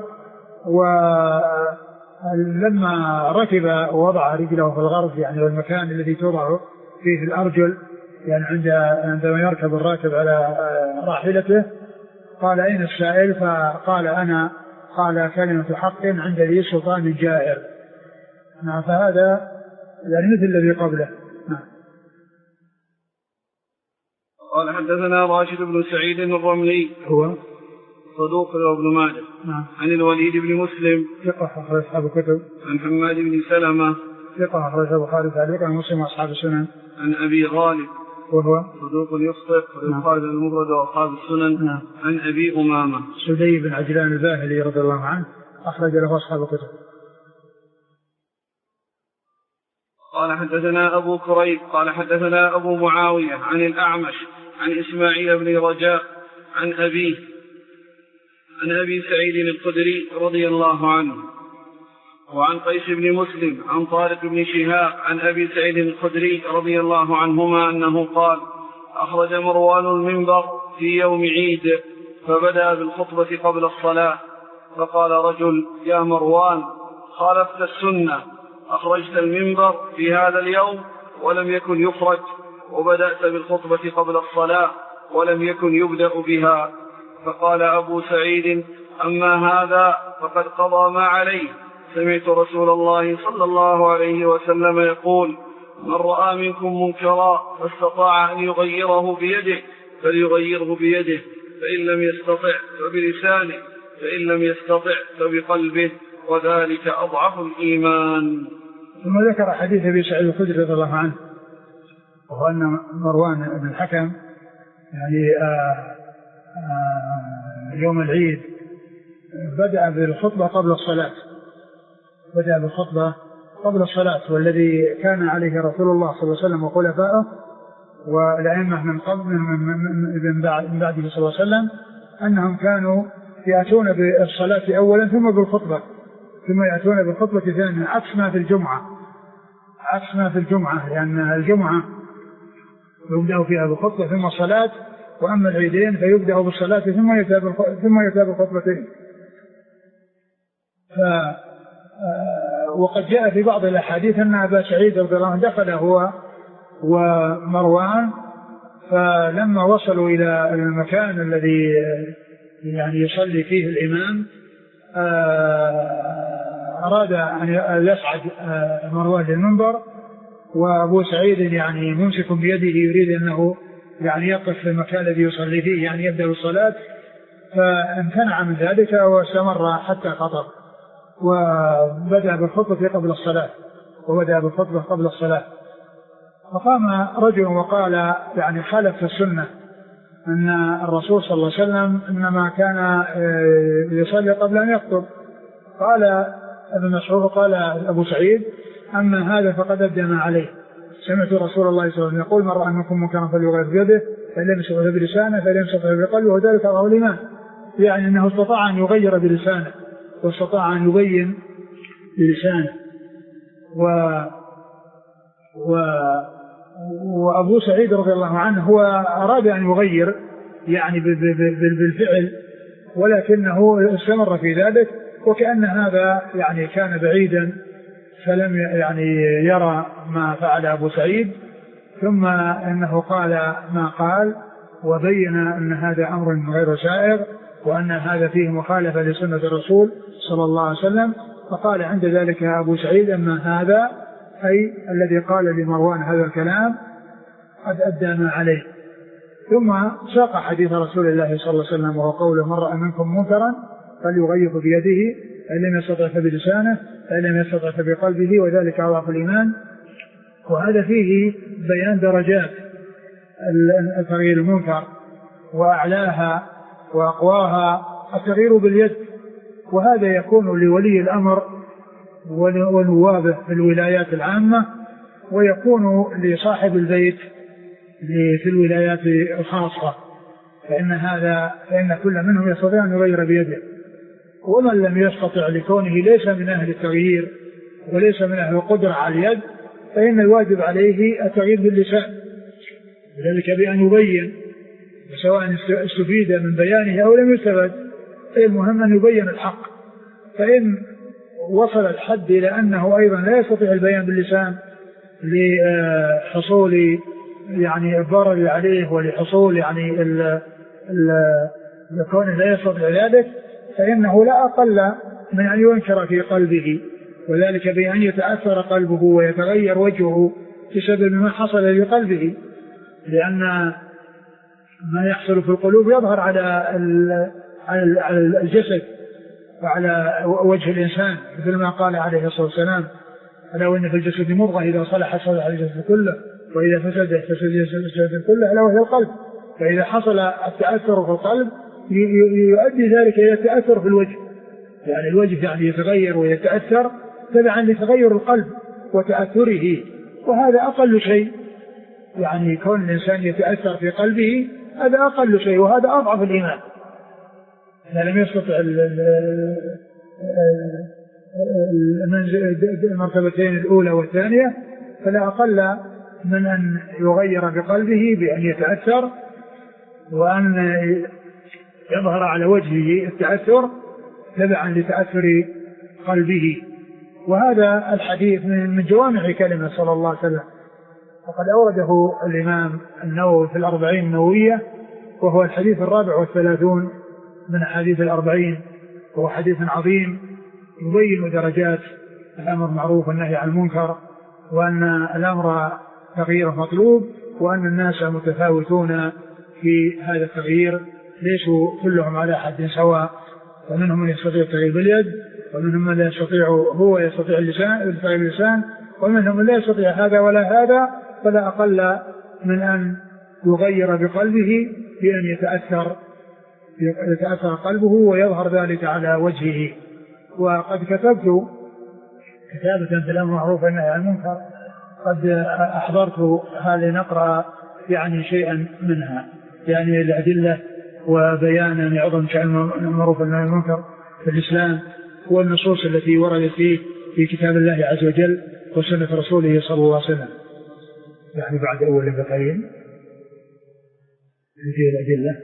ولما ركب ووضع رجله في الغرز يعني والمكان الذي توضع فيه الأرجل يعني عند عندما يركب الراكب على راحلته قال أين السائل؟ فقال أنا. قال كلمة حق عند ذي سلطان جائر. فهذا يعني مثل الذي قبله. قال حدثنا راشد بن سعيد الرملي هو صدوق ابن ماجه. نعم. عن الوليد بن مسلم ثقة أخرج أصحاب الكتب. عن حماد بن سلمة ثقة أخرج البخاري تعليقا ومسلم وأصحاب السنن. عن أبي غالب وهو صدوق يخطئ ويقال المفرد وأصحاب السنن. نعم. عن أبي أمامة سدي بن عجلان الباهلي رضي الله عنه أخرج له أصحاب الكتب. قال حدثنا أبو كريب قال حدثنا أبو معاوية عن الأعمش عن إسماعيل بن رجاء عن أبيه عن أبي سعيد الخدري رضي الله عنه وعن قيس بن مسلم عن طارق بن شهاب عن أبي سعيد الخدري رضي الله عنهما أنه قال أخرج مروان المنبر في يوم عيد فبدأ بالخطبة قبل الصلاة فقال رجل يا مروان خالفت السنة، أخرجت المنبر في هذا اليوم ولم يكن يخرج، وبدأت بالخطبة قبل الصلاة ولم يكن يبدأ بها. فقال أبو سعيد أما هذا فقد قضى ما عليه، سمعت رسول الله صلى الله عليه وسلم يقول من رأى منكم منكرا فاستطاع أن يغيره بيده فليغيره بيده، فإن لم يستطع فبلسانه، فإن لم يستطع فبقلبه، وذلك أضعف الإيمان. ثم ذكر حديث أبي سعيد الخدري رضي الله عنه وهو أن مروان بن الحكم يعني آآ آآ يوم العيد بدأ بالخطبة قبل الصلاة بدأ بالخطبة قبل الصلاة والذي كان عليه رسول الله صلى الله عليه وسلم وخلفائه والأئمة من قبل من بعده صلى الله عليه وسلم أنهم كانوا يأتون بالصلاة أولا ثم بالخطبة ثم يأتون بالخطبة ثانيا، عكس ما في الجمعة عكس ما في الجمعة لأن الجمعة يبدأ فيها بالخطبة ثم الصلاة، وأما العيدين فيبدأ بالصلاة ثم يتابع الخطبتين. ف وقد جاء في بعض الأحاديث أن أبا سعيد رضي الله عنه دخل هو ومروان، فلما وصلوا إلى المكان الذي يعني يصلي فيه الإمام أراد أن يصعد مروان للمنبر، وأبو سعيد يعني ممسك بيده يريد أنه يعني يقف في المكان الذي يصلي فيه يعني يبدأ الصلاة، فامتنع من ذلك واستمر حتى خطب وبدأ بالخطبة قبل الصلاة وبدأ بالخطبة قبل الصلاة. فقام رجل وقال يعني خالف السنة أن الرسول صلى الله عليه وسلم إنما كان يصلي قبل أن يخطب. قال ابن مسعود قال أبو سعيد أما هذا فقد أدى ما عليه، سمعت رسول الله صلى الله عليه وسلم يقول من رأى منكم منكرا فليغير بيده فإن لم يستطع بلسانه فإن لم يستطع بقلبه وذلك أضعف الإيمان، يعني أنه استطاع أن يغير بلسانه واستطاع أن يبين بلسانه. و... و... وأبو سعيد رضي الله عنه هو أراد أن يغير يعني بالفعل ولكنه استمر في ذلك، وكأن هذا يعني كان بعيدا فلم يعني يرى ما فعل أبو سعيد، ثم أنه قال ما قال وبين أن هذا أمر غير سائغ وأن هذا فيه مخالفة لسنة الرسول صلى الله عليه وسلم. فقال عند ذلك أبو سعيد أما هذا أي الذي قال لمروان هذا الكلام قد أدى ما عليه. ثم ساق حديث رسول الله صلى الله عليه وسلم وهو قوله: من رأى منكم منكرا فليغيره بيده فإن لم يستطع فبلسانه فإن لم يستطع فبقلبه وذلك أضعف الإيمان. وهذا فيه بيان درجات التغيير المنكر وأعلاها وأقواها التغيير باليد، وهذا يكون لولي الأمر ونوابه في الولايات العامة، ويكون لصاحب البيت في الولايات الخاصة، فإن هذا فإن كل منهم يستطيع أن يغير بيده. ومن لم يستطع لكونه ليس من أهل التغيير وليس من أهل القدرة على اليد فإن الواجب عليه التغيير باللسان، ذلك بأن يبين، سواء استفيد من بيانه أو لم يستفد، المهم أن يبين الحق. فإن وصل الحد إلى أنه أيضا لا يستطيع البيان باللسان لحصول يعني الضرر عليه ولحصول يعني ال كونه لا يستطيع ذلك، فإنه لا أقل من أن ينكر في قلبه، وذلك بأن يتأثر قلبه ويتغير وجهه بسبب ما حصل لقلبه، لأن ما يحصل في القلوب يظهر على على الجسد وعلى وجه الإنسان، مثل ما قال عليه الصلاة والسلام: ألا وإن في الجسد مضغة إذا صلح صلح الجسد كله وإذا فسد فسد الجسد كله ألا وهي القلب. فإذا حصل التأثر في القلب يؤدي ذلك إلى التأثر في الوجه، يعني الوجه يعني يتغير ويتأثر تبعا لتغير القلب وتأثره، وهذا أقل شيء. يعني كون الإنسان يتأثر في قلبه هذا أقل شيء، وهذا أضعف الإيمان. إذا لم يستطع المرتبتين الأولى والثانية فلا أقل من أن يغير بقلبه بأن يتأثر وأن يظهر على وجهه التأثر تبعا لتأثر قلبه. وهذا الحديث من جوامع كلمة صلى الله عليه وسلم، وقد أورده الإمام النووي في الأربعين النووية، وهو الحديث الرابع والثلاثون من حديث الأربعين، وهو حديث عظيم يبين درجات الأمر معروف والنهي عن المنكر، وأن الأمر تغيير مطلوب، وأن الناس متفاوتون في هذا التغيير، ليسوا كلهم على حد سواء، ومنهم من يستطيع التغيير باليد، ومنهم من لا يستطيع هو يستطيع اللسان تغيير اللسان، ومنهم من لا يستطيع هذا ولا هذا، فلا أقل من أن يغير بقلبه بأن يتأثر يتأثر قلبه ويظهر ذلك على وجهه. وقد كتبت كتابة في الأمر معروف والنهي عن المنكر قد أحضرتها لنقرأ يعني شيئا منها، يعني الأدلة وبيان عظم شأن المعروف والنهي عن المنكر في الإسلام، والنصوص التي وردت فيه في كتاب الله عز وجل وسنة رسوله صلى الله عليه وسلم. يعني بعد أول بقين في الأدلة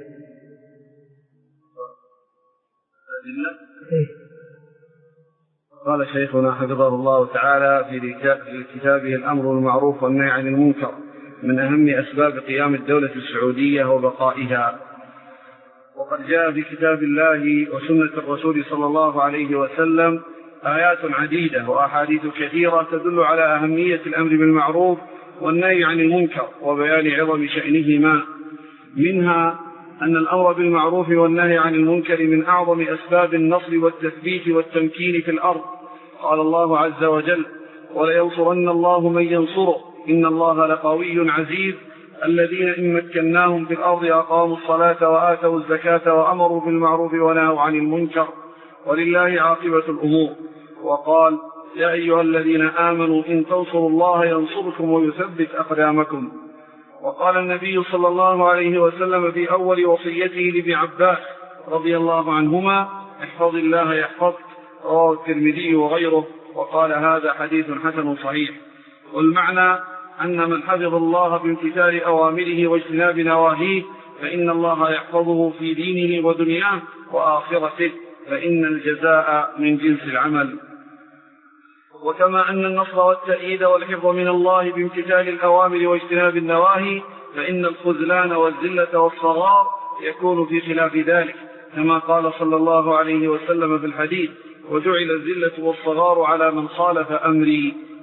قال شيخنا حفظه الله تعالى في كتابه الأمر بالمعروف والنهي عن المنكر: من أهم أسباب قيام الدولة السعودية وبقائها. وقد جاء في كتاب الله وسنة الرسول صلى الله عليه وسلم آيات عديدة وأحاديث كثيرة تدل على أهمية الأمر بالمعروف والنهي عن المنكر وبيان عظم شأنهما. منها أن الأمر بالمعروف والنهي عن المنكر من أعظم أسباب النصر والتثبيت والتمكين في الأرض. قال الله عز وجل: ولينصرن الله من ينصره إن الله لقوي عزيز الذين إن مكناهم في الأرض أقاموا الصلاة وآتوا الزكاة وأمروا بالمعروف ونهوا عن المنكر ولله عاقبة الأمور. وقال: يا أيها الذين آمنوا إن تنصروا الله ينصركم ويثبت أقدامكم. وقال النبي صلى الله عليه وسلم في أول وصيته لابن عباس رضي الله عنهما: احفظ الله يحفظك، رواه الترمذي وغيره، وقال: هذا حديث حسن صحيح. والمعنى أن من حفظ الله بامتثال أوامره واجتناب نواهيه فإن الله يحفظه في دينه ودنياه وآخرته، فإن الجزاء من جنس العمل. وكما أن النصر والتأييد والحفظ من الله بامتثال الأوامر واجتناب النواهي، فإن الخذلان والذلة والصغار يكون في خلاف ذلك، كما قال صلى الله عليه وسلم في الحديث: وجعل الذلة والصغار على من خالف أمري.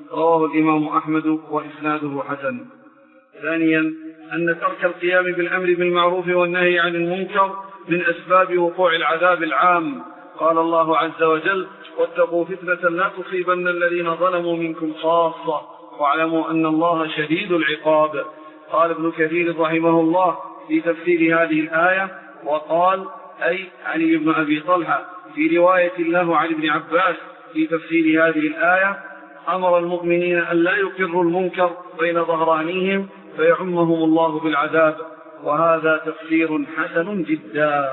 رواه الإمام أحمد وإسناده حسن. ثانيا أن ترك القيام بالأمر بالمعروف والنهي عن المنكر من أسباب وقوع العذاب العام. قال الله عز وجل: واتقوا فتنة لا تصيبن الذين ظلموا منكم خاصة واعلموا أن الله شديد العقاب. قال ابن كثير رحمه الله في تفسير هذه الآية: وقال أي علي بن أبي طلحة في رواية له عن ابن عباس في تفسير هذه الآية: أمر المؤمنين أن لا يقروا المنكر بين ظهرانيهم فيعمهم الله بالعذاب. وهذا تفسير حسن جدا.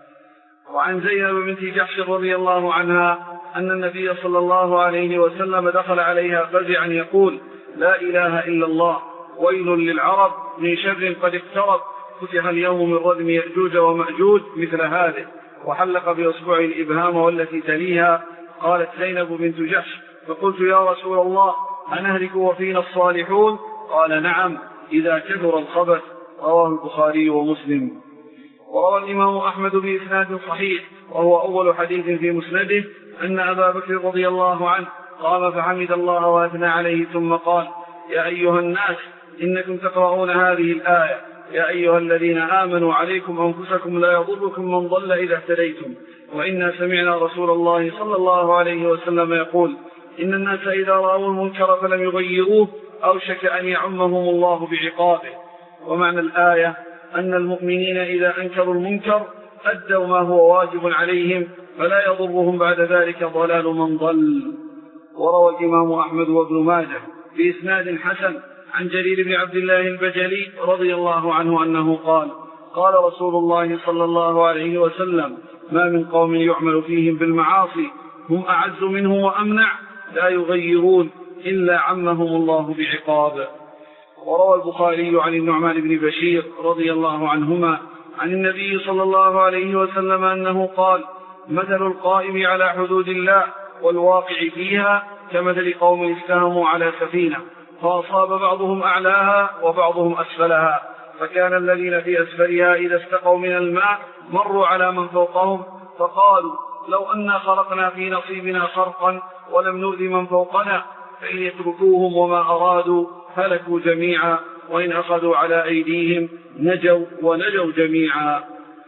وعن زينب بنت جحش رضي الله عنها أن النبي صلى الله عليه وسلم دخل عليها فزعا يقول: لا إله إلا الله، ويل للعرب من شر قد اقترب، فتح اليوم من ردم يأجوج ومأجوج مثل هذه، وحلق بإصبعه الإبهام والتي تليها. قالت زينب بنت جحش: فقلت يا رسول الله أنهلك وفينا الصالحون؟ قال: نعم إذا كثر الخبث. رواه البخاري ومسلم. وروى الإمام أحمد بإسناد صحيح وهو أول حديث في مسنده أن أبا بكر رضي الله عنه قام فحمد الله وأثنى عليه ثم قال: يا أيها الناس إنكم تقرؤون هذه الآية: يا أيها الذين آمنوا عليكم أنفسكم لا يضركم من ضل إذا اهتديتم. وإنا سمعنا رسول الله صلى الله عليه وسلم يقول: إن الناس إذا رأوا المنكر فلم يغيروه أوشك أن يعمهم الله بعقابه. ومعنى الآية أن المؤمنين إذا أنكروا المنكر أدوا ما هو واجب عليهم فلا يضرهم بعد ذلك ضلال من ضل. وروى الإمام أحمد وابن ماجه بإسناد حسن عن جرير بن عبد الله البجلي رضي الله عنه أنه قال: قال رسول الله صلى الله عليه وسلم: ما من قوم يعمل فيهم بالمعاصي هم أعز منهم وأمنع لا يغيرون إلا عمهم الله بعقاب. وروى البخاري عن النعمان بن بشير رضي الله عنهما عن النبي صلى الله عليه وسلم أنه قال: مثل القائم على حدود الله والواقع فيها كمثل قوم استهموا على سفينة فأصاب بعضهم أعلاها وبعضهم أسفلها، فكان الذين في أسفلها إذا استقوا من الماء مروا على من فوقهم فقالوا: لو أنا خرقنا في نصيبنا خرقا ولم نؤذ من فوقنا، فإن يتركوهم وما أرادوا هلكوا جميعا، وإن أخذوا على أيديهم نجوا ونجوا جميعا.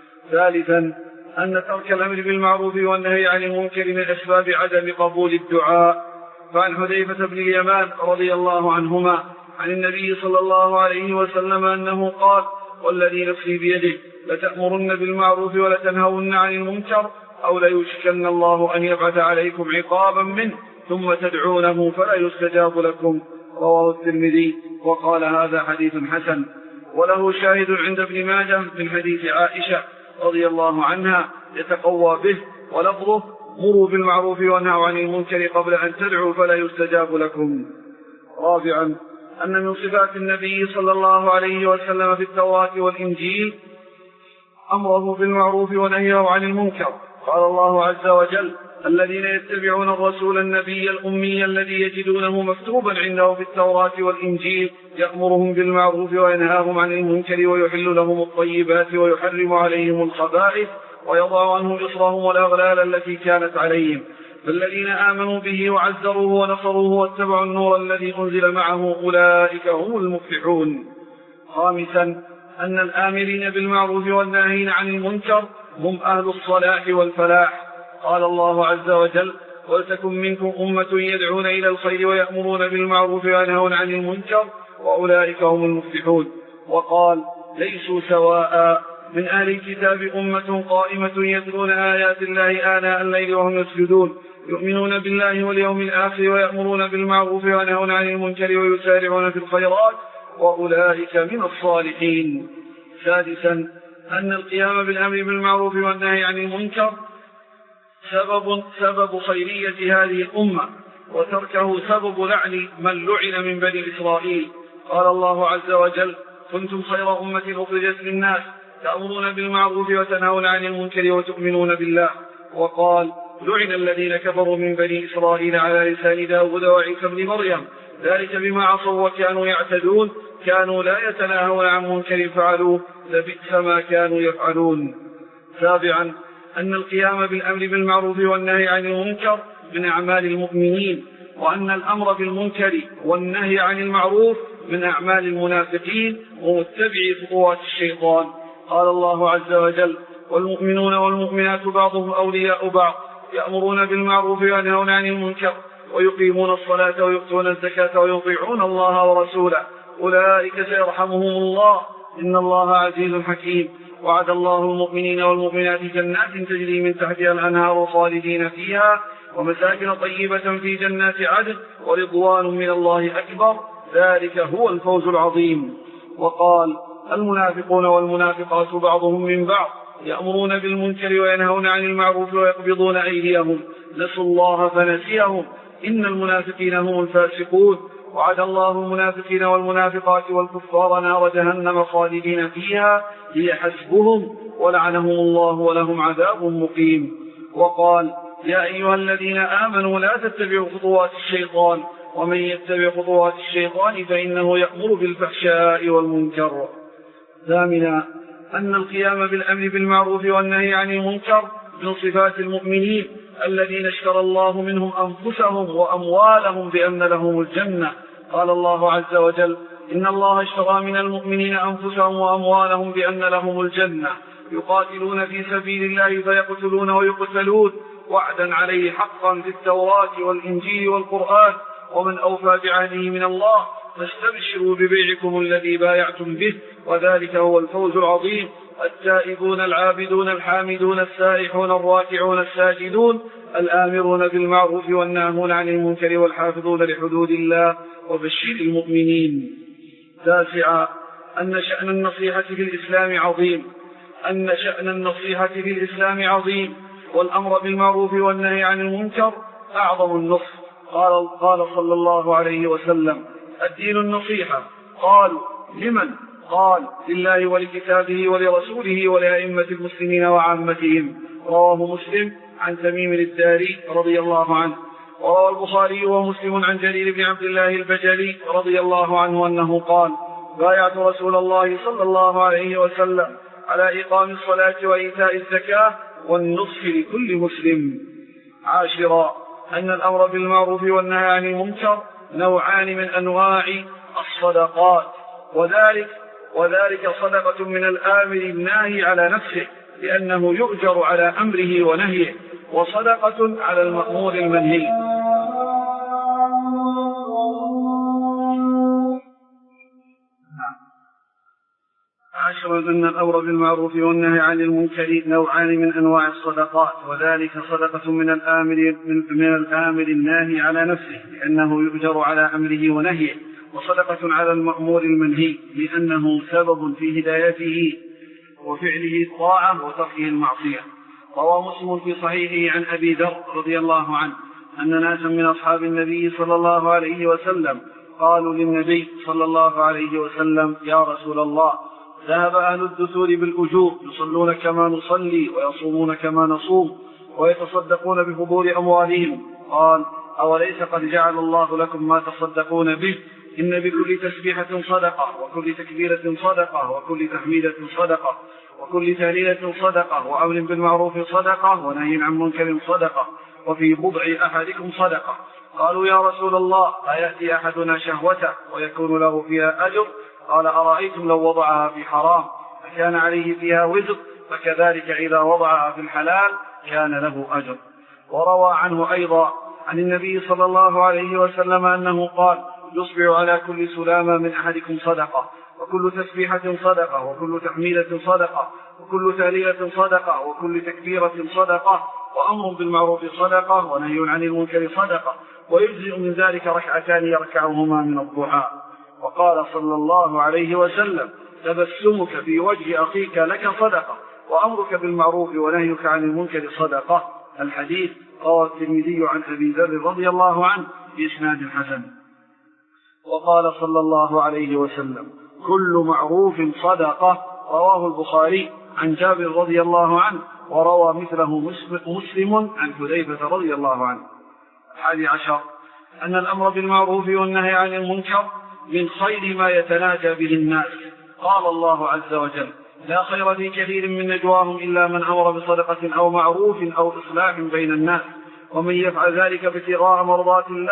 ثالثا أن ترك الأمر بالمعروف والنهي عن المنكر من أسباب عدم قبول الدعاء. فعن حذيفة بن اليمان رضي الله عنهما عن النبي صلى الله عليه وسلم أنه قال: والذي نفسي بيده لتأمرن بالمعروف ولتنهون عن المنكر أو ليوشكن الله أن يبعث عليكم عقابا منه ثم تدعونه فلا يستجاب لكم. رواه الترمذي وقال: هذا حديث حسن. وله شاهد عند ابن ماجه من حديث عائشة رضي الله عنها يتقوى به، ولفظه: مروا بالمعروف وانهوا عن المنكر قبل أن تدعوا فلا يستجاب لكم. رابعا أن من صفات النبي صلى الله عليه وسلم في التوراة والإنجيل أمره بالمعروف ونهيه عن المنكر. قال الله عز وجل: الذين يتبعون الرسول النبي الأمي الذي يجدونه مكتوبا عنده في التوراة والإنجيل يأمرهم بالمعروف وينهاهم عن المنكر ويحل لهم الطيبات ويحرم عليهم الخبائث ويضع عنهم إصرهم والأغلال التي كانت عليهم، فالذين آمنوا به وعزروه ونصروه واتبعوا النور الذي أنزل معه أولئك هم المفلحون. خامسا أن الآمرين بالمعروف والناهين عن المنكر هم أهل الصلاح والفلاح. قال الله عز وجل: ولتكن منكم أمة يدعون إلى الخير ويأمرون بالمعروف وينهون عن المنكر وأولئك هم المفلحون. وقال: ليسوا سواء من أهل الكتاب أمة قائمة يتلون آيات الله آناء الليل وهم يسجدون يؤمنون بالله واليوم الآخر ويأمرون بالمعروف وينهون عن المنكر ويسارعون في الخيرات وأولئك من الصالحين. سادسا أن القيام بالأمر بالمعروف والنهي عن المنكر سبب, سبب خيرية هذه الأمة، وتركه سبب لعن من لعن من بني إسرائيل. قال الله عز وجل: كنتم خير أمة أخرجت للناس تأمرون بالمعروف وتنهون عن المنكر وتؤمنون بالله. وقال: لعن الذين كفروا من بني إسرائيل على لسان داود وعيسى بن مريم ذلك بما عصوا وكانوا يعتدون كانوا لا يتناهون عن منكر فعلوه لبئس ما كانوا يفعلون. سابعا أن القيام بالأمر بالمعروف والنهي عن المنكر من أعمال المؤمنين، وأن الأمر بالمنكر والنهي عن المعروف من أعمال المنافقين ومتبعي خطوات الشيطان. قال الله عز وجل: والمؤمنون والمؤمنات بعضهم أولياء بعض يأمرون بالمعروف وينهون عن المنكر ويقيمون الصلاة ويؤتون الزكاة ويطيعون الله ورسوله أولئك سيرحمهم الله إن الله عزيز حكيم. وعد الله المؤمنين والمؤمنات جنات تجري من تحتها الأنهار خالدين فيها ومساكن طيبة في جنات عدن ورضوان من الله أكبر ذلك هو الفوز العظيم. وقال: المنافقون والمنافقات بعضهم من بعض يأمرون بالمنكر وينهون عن المعروف ويقبضون أيديهم نسوا الله فنسيهم إن المنافقين هم الفاسقون. وعد الله المنافقين والمنافقات والكفار نار جهنم خالدين فيها هي حسبهم ولعنهم الله ولهم عذاب مقيم. وقال: يا أيها الذين آمنوا لا تتبعوا خطوات الشيطان ومن يتبع خطوات الشيطان فإنه يأمر بالفحشاء والمنكر. ثامنا أن القيام بالأمر بالمعروف والنهي عن المنكر من صفات المؤمنين الذين اشترى الله منهم أنفسهم وأموالهم بأن لهم الجنة. قال الله عز وجل: إن الله اشترى من المؤمنين أنفسهم وأموالهم بأن لهم الجنة يقاتلون في سبيل الله فيقتلون ويقتلون وعدا عليه حقا في التوراة والإنجيل والقرآن ومن أوفى بعهده من الله فاستبشروا ببيعكم الذي بايعتم به وذلك هو الفوز العظيم. التائبون العابدون الحامدون السائحون الراكعون الساجدون الآمرون بالمعروف والناهون عن المنكر والحافظون لحدود الله وبشر المؤمنين. تاسعا أن شأن النصيحة في الإسلام عظيم أن شأن النصيحة في الإسلام عظيم والأمر بالمعروف والنهي عن المنكر أعظم النصح. قال, قال صلى الله عليه وسلم: الدين النصيحة. قالوا: لمن؟ قال: لله ولكتابه ولرسوله ولأئمة المسلمين وعامتهم. رواه مسلم عن تميم الداري رضي الله عنه. وروى البخاري ومسلم عن جرير بن عبد الله البجلي رضي الله عنه أنه قال: بايعت رسول الله صلى الله عليه وسلم على إقام الصلاة وإيتاء الزكاة والنصح لكل مسلم. عاشرا أن الأمر بالمعروف والنهي عن المنكر نوعان من أنواع الصدقات وذلك وذلك صدقة من الآمر الناهي على نفسه لأنه يؤجر على أمره ونهيه وصدقة على المأمور المنهي. عاشرا أن الأمر بالمعروف والنهي عن المنكر نوعان من أنواع الصدقات وذلك صدقة من الآمر من الآمر الناهي على نفسه لأنه يؤجر على أمره ونهيه وصدقة على المأمور المنهي لأنه سبب في هدايته وفعله الطاعة وتركه المعصية. روى مسلم في صحيحه عن أبي ذر رضي الله عنه أن ناسا من أصحاب النبي صلى الله عليه وسلم قالوا للنبي صلى الله عليه وسلم: يا رسول الله، ذهب أهل الدثور بالأجور يصلون كما نصلي ويصومون كما نصوم ويتصدقون بفضول أموالهم. قال: أوليس قد جعل الله لكم ما تصدقون به؟ إن بكل تسبيحة صدقة وكل تكبيرة صدقة وكل تحميدة صدقة وكل تهليلة صدقة وأمر بالمعروف صدقة ونهي عن منكر صدقة وفي بضع أحدكم صدقة. قالوا: يا رسول الله، أيأتي أحدنا شهوته ويكون له فيها أجر؟ قال: أرأيتم لو وضعها في حرام فكان عليه فيها وزر، فكذلك إذا وضعها في الحلال كان له أجر. وروى عنه أيضا عن النبي صلى الله عليه وسلم أنه قال: يصبح على كل سلامة من أحدكم صدقة وكل تسبيحة صدقة وكل تحميلة صدقة وكل تهليلة صدقة وكل تكبيرة صدقة وأمر بالمعروف صدقة ونهي عن المنكر صدقة ويجزئ من ذلك ركعتان يركعهما من الضحى. وقال صلى الله عليه وسلم: تبسمك في وجه أخيك لك صدقة وأمرك بالمعروف ونهيك عن المنكر صدقة. الحديث رواه الترمذي عن أبي ذر رضي الله عنه بإسناد حسن. وقال صلى الله عليه وسلم: كل معروف صدقة. رواه البخاري عن جابر رضي الله عنه وروى مثله مسلم عن حذيفة رضي الله عنه. الحادي عشر أن الأمر بالمعروف والنهي عن المنكر من خير ما يتناجى به الناس. قال الله عز وجل: لا خير في كثير من نجواهم إلا من أمر بصدقة أو معروف أو إصلاح بين الناس ومن يفعل ذلك ابتغاء مرضات الله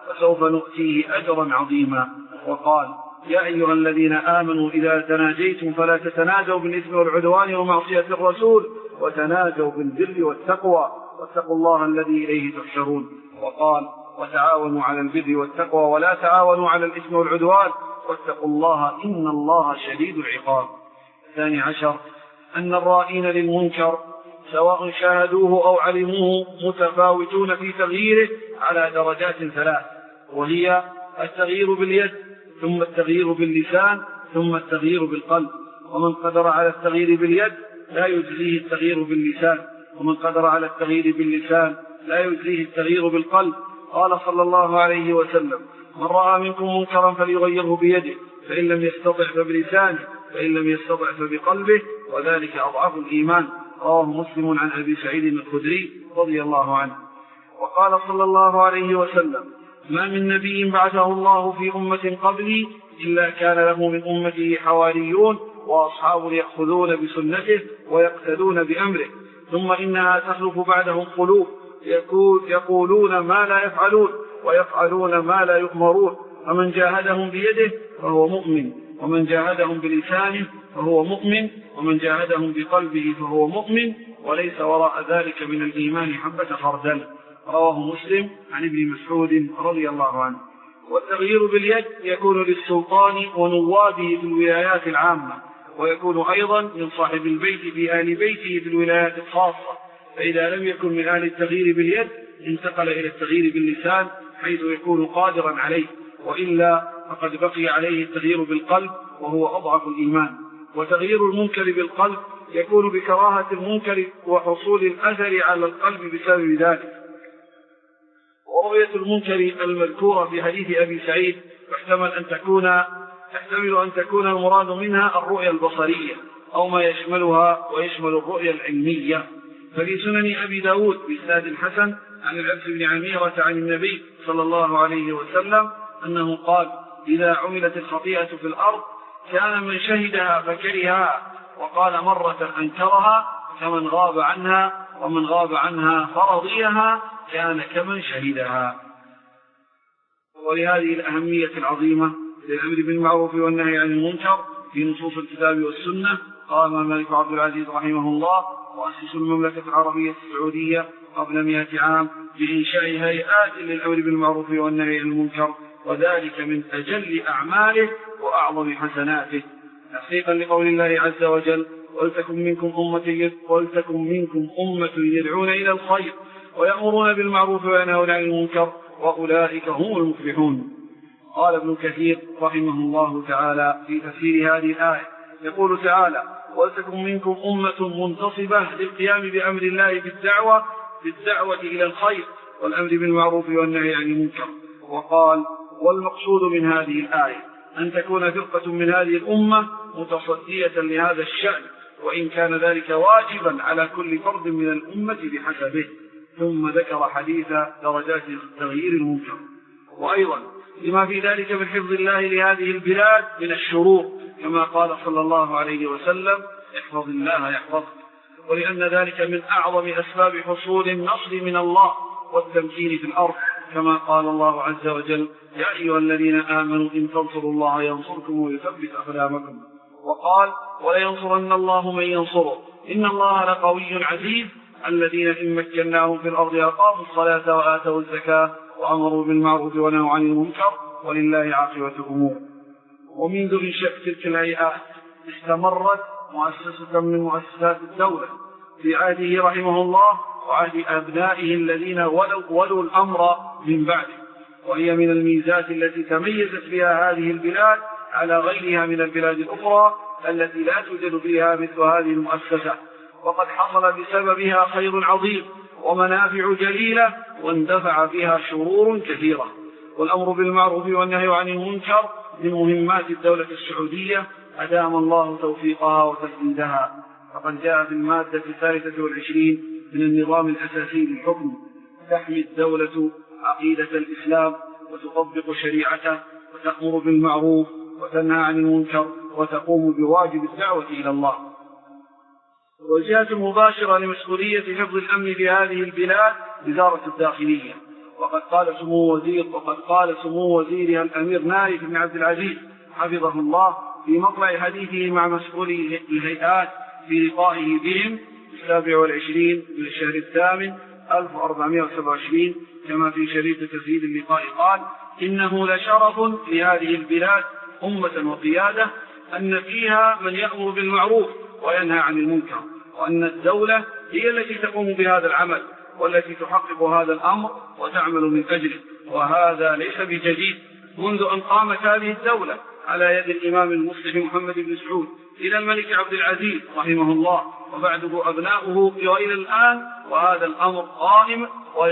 فسوف نؤتيه أجرا عظيما. وقال: يا أيها الذين آمنوا إذا تناجيتم فلا تتناجوا بالإثم والعدوان ومعصية الرسول وتناجوا بالبر والتقوى واتقوا الله الذي إليه تحشرون. وقال: وتعاونوا على البر والتقوى ولا تعاونوا على الإثم والعدوان واتقوا الله إن الله شديد العقاب. الثاني عشر أن الرائين للمنكر سواء شاهدوه أو علموه متفاوتون في تغييره على درجات ثلاث، وهي التغيير باليد، ثم التغيير باللسان، ثم التغيير بالقلب. ومن قدر على التغيير باليد لا يجزيه التغيير باللسان، ومن قدر على التغيير باللسان لا يجزيه التغيير بالقلب. قال صلى الله عليه وسلم: من رأى منكم منكرا فليغيره بيده، فإن لم يستطع فبلسانه، فإن لم يستطع فبقلبه، وذلك أضعف الإيمان. رواه مسلم عن أبي سعيد الخدري رضي الله عنه. وقال صلى الله عليه وسلم: ما من نبي بعثه الله في أمة قبلي إلا كان له من أمته حواريون وأصحاب يأخذون بسنته ويقتدون بأمره، ثم إنها تخلف بعدهم قلوب يقولون ما لا يفعلون ويفعلون ما لا يؤمرون، فمن جاهدهم بيده فهو مؤمن، ومن جاهدهم بلسانه فهو مؤمن، ومن جاهدهم بقلبه فهو مؤمن، وليس وراء ذلك من الإيمان حبة خردل. رواه مسلم عن ابن مسعود رضي الله عنه. والتغيير باليد يكون للسلطان ونوابه في الولايات العامة، ويكون أيضا من صاحب البيت في آل بيته في الولايات الخاصة، فإذا لم يكن من آل التغيير باليد انتقل إلى التغيير باللسان حيث يكون قادرا عليه، وإلا فقد بقي عليه التغيير بالقلب وهو أضعف الإيمان. وتغيير المنكر بالقلب يكون بكراهة المنكر وحصول الأثر على القلب بسبب ذلك. ورؤية المنكر المذكورة في حديث أبي سعيد يحتمل أن تكون تحتمل أن تكون المراد منها الرؤية البصرية أو ما يشملها ويشمل الرؤية العلمية. ففي سنن أبي داود بإسناد حسن عن العبس بن عميرة عن النبي صلى الله عليه وسلم أنه قال: إذا عملت الخطيئة في الأرض كان من شهدها فكرهها، وقال مرة أنكرها كمن غاب عنها، ومن غاب عنها فرضيها كان كمن شهدها. ولهذه الأهمية العظيمة للأمر بالمعروف والنهي عن المنكر في نصوص الكتاب والسنة، قال الملك عبد العزيز رحمه الله: مؤسس المملكة العربية السعودية قبل مئة عام بإنشاء هيئات للأمر بالمعروف والنهي عن المنكر، وذلك من أجل أعماله وأعظم حسناته، تحقيقا لقول الله عز وجل: ولتكن منكم أمة ولتكن منكم أمة يدعون إلى الخير ويأمرون بالمعروف وينهون عن المنكر وأولئك هم المفلحون. قال ابن كثير رحمه الله تعالى في تفسير هذه الآية يقول تعالى: ولتكن منكم أمة منتصبة للقيام بأمر الله بالدعوة بالدعوة إلى الخير والأمر بالمعروف والنهي عن المنكر. وقال: والمقصود من هذه الآية أن تكون فرقة من هذه الأمة متصدية لهذا الشأن، وإن كان ذلك واجبا على كل فرد من الأمة بحسبه. ثم ذكر حديث درجات تغيير المنكر، وأيضا لما في ذلك من حفظ الله لهذه البلاد من الشرور، كما قال صلى الله عليه وسلم: احفظ الله يحفظك. ولأن ذلك من أعظم أسباب حصول النصر من الله والتمكين في الأرض، كما قال الله عز وجل: يا أيها الذين آمنوا إن تنصروا الله ينصركم ويثبت أقدامكم. وقال: ولينصرن الله من ينصره إن الله لقوي عزيز. الذين إن مكناهم في الأرض أقاموا الصلاة وآتوا الزكاة وأمروا بالمعروف ونهوا عن المنكر ولله عاقبة الأمور. ومنذ إنشاء تلك الهيئات استمرت مؤسسة من مؤسسات الدولة في عهده رحمه الله وعهد أبنائه الذين ولوا, ولوا الأمر من بعده، وهي من الميزات التي تميزت بها هذه البلاد على غيرها من البلاد الأخرى التي لا توجد فيها مثل هذه المؤسسة، وقد حصل بسببها خير عظيم ومنافع جليلة واندفع فيها شرور كثيرة. والأمر بالمعروف والنهي عن المنكر من مهمات الدولة السعودية أدام الله توفيقها وتسديدها. فقد جاء في المادة الثالثة والعشرين من النظام الأساسي للحكم: تحمي الدولة عقيدة الإسلام وتطبق شريعته وتأمر بالمعروف وتنهى عن المنكر وتقوم بواجب الدعوة إلى الله. والجهة المباشرة لمسؤولية حفظ الأمن في هذه البلاد وزارة الداخلية، وقد قال سمو وزير وقد قال سمو وزيرها الأمير نايف بن عبد العزيز حفظه الله في مطلع حديثه مع مسؤولي الهيئات في لقائه بهم السابع والعشرين من الشهر الثامن ألف وأربعمائة وسبعة وعشرين كما في شريط تسجيل اللقاء قال: إنه لشرف لهذه البلاد أمة وقيادة أن فيها من يأمر بالمعروف وينهى عن المنكر، وأن الدولة هي التي تقوم بهذا العمل والتي تحقق هذا الأمر وتعمل من أجله، وهذا ليس بجديد منذ أن قامت هذه الدولة على يد الإمام المصلح محمد بن سعود إلى الملك عبد العزيز رحمه الله وبعده أبناؤه وإلى الآن، وهذا الأمر قائم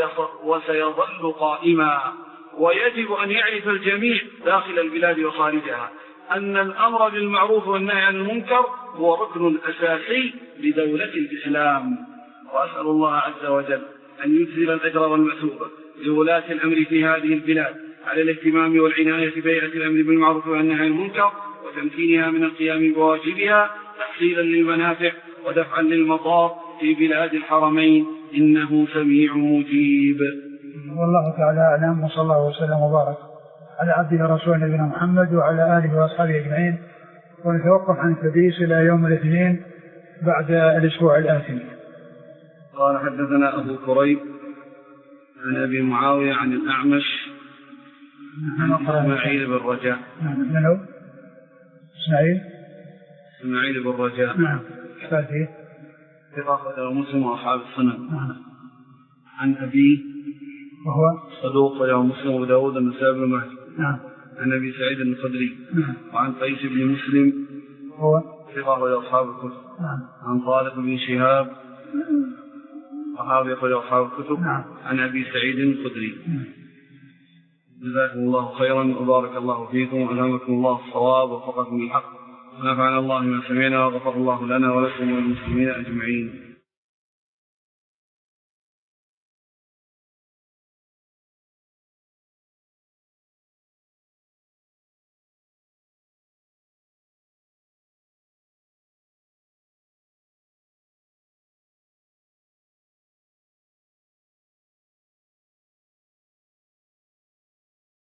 وسيظل قائما. ويجب أن يعرف الجميع داخل البلاد وخارجها أن الأمر بالمعروف والنهي عن المنكر هو ركن أساسي لدولة الإسلام. وأسأل الله عز وجل أن يجزل الأجر والمثوبة لولاة الأمر في هذه البلاد على الاهتمام والعناية بهيئة الأمر بالمعروف والنهي عن المنكر وتمكينها من القيام بواجبها تحصيلا للمنافع ودفعا للمضار في بلاد الحرمين، إنه سميع مجيب. والله تعالى أعلم، وصلى الله وسلم وبارك على عبده ورسوله نبينا محمد وعلى آله وأصحابه أجمعين، ونتوقف عن الحديث إلى يوم الاثنين بعد الأسبوع الآتي. قال: حدثنا أبو كريب عن أبي معاوية عن الأعمش عن إسماعيل بن رجاء. من هو؟ إسماعيل إسماعيل بن رجاء. نعم. كفاته ثقة مسلم وأصحاب السنن. نعم. عن أبيه وهو صدوق وله مسلم وداود النسائي بن ماجه. نعم. عن أبي سعيد الخدري. نعم. وعن قيس بن مسلم هو ثقة وله أصحاب الكتب. نعم. عن طارق بن شهاب صحابي وله أصحاب الكتب. نعم. عن أبي سعيد الخدري. جزاكم الله خيرا وبارك الله فيكم وألهمكم الله الصواب ووفقكم للحق ونفعنا الله بما سمعنا وغفر الله لنا ولكم وللمسلمين أجمعين.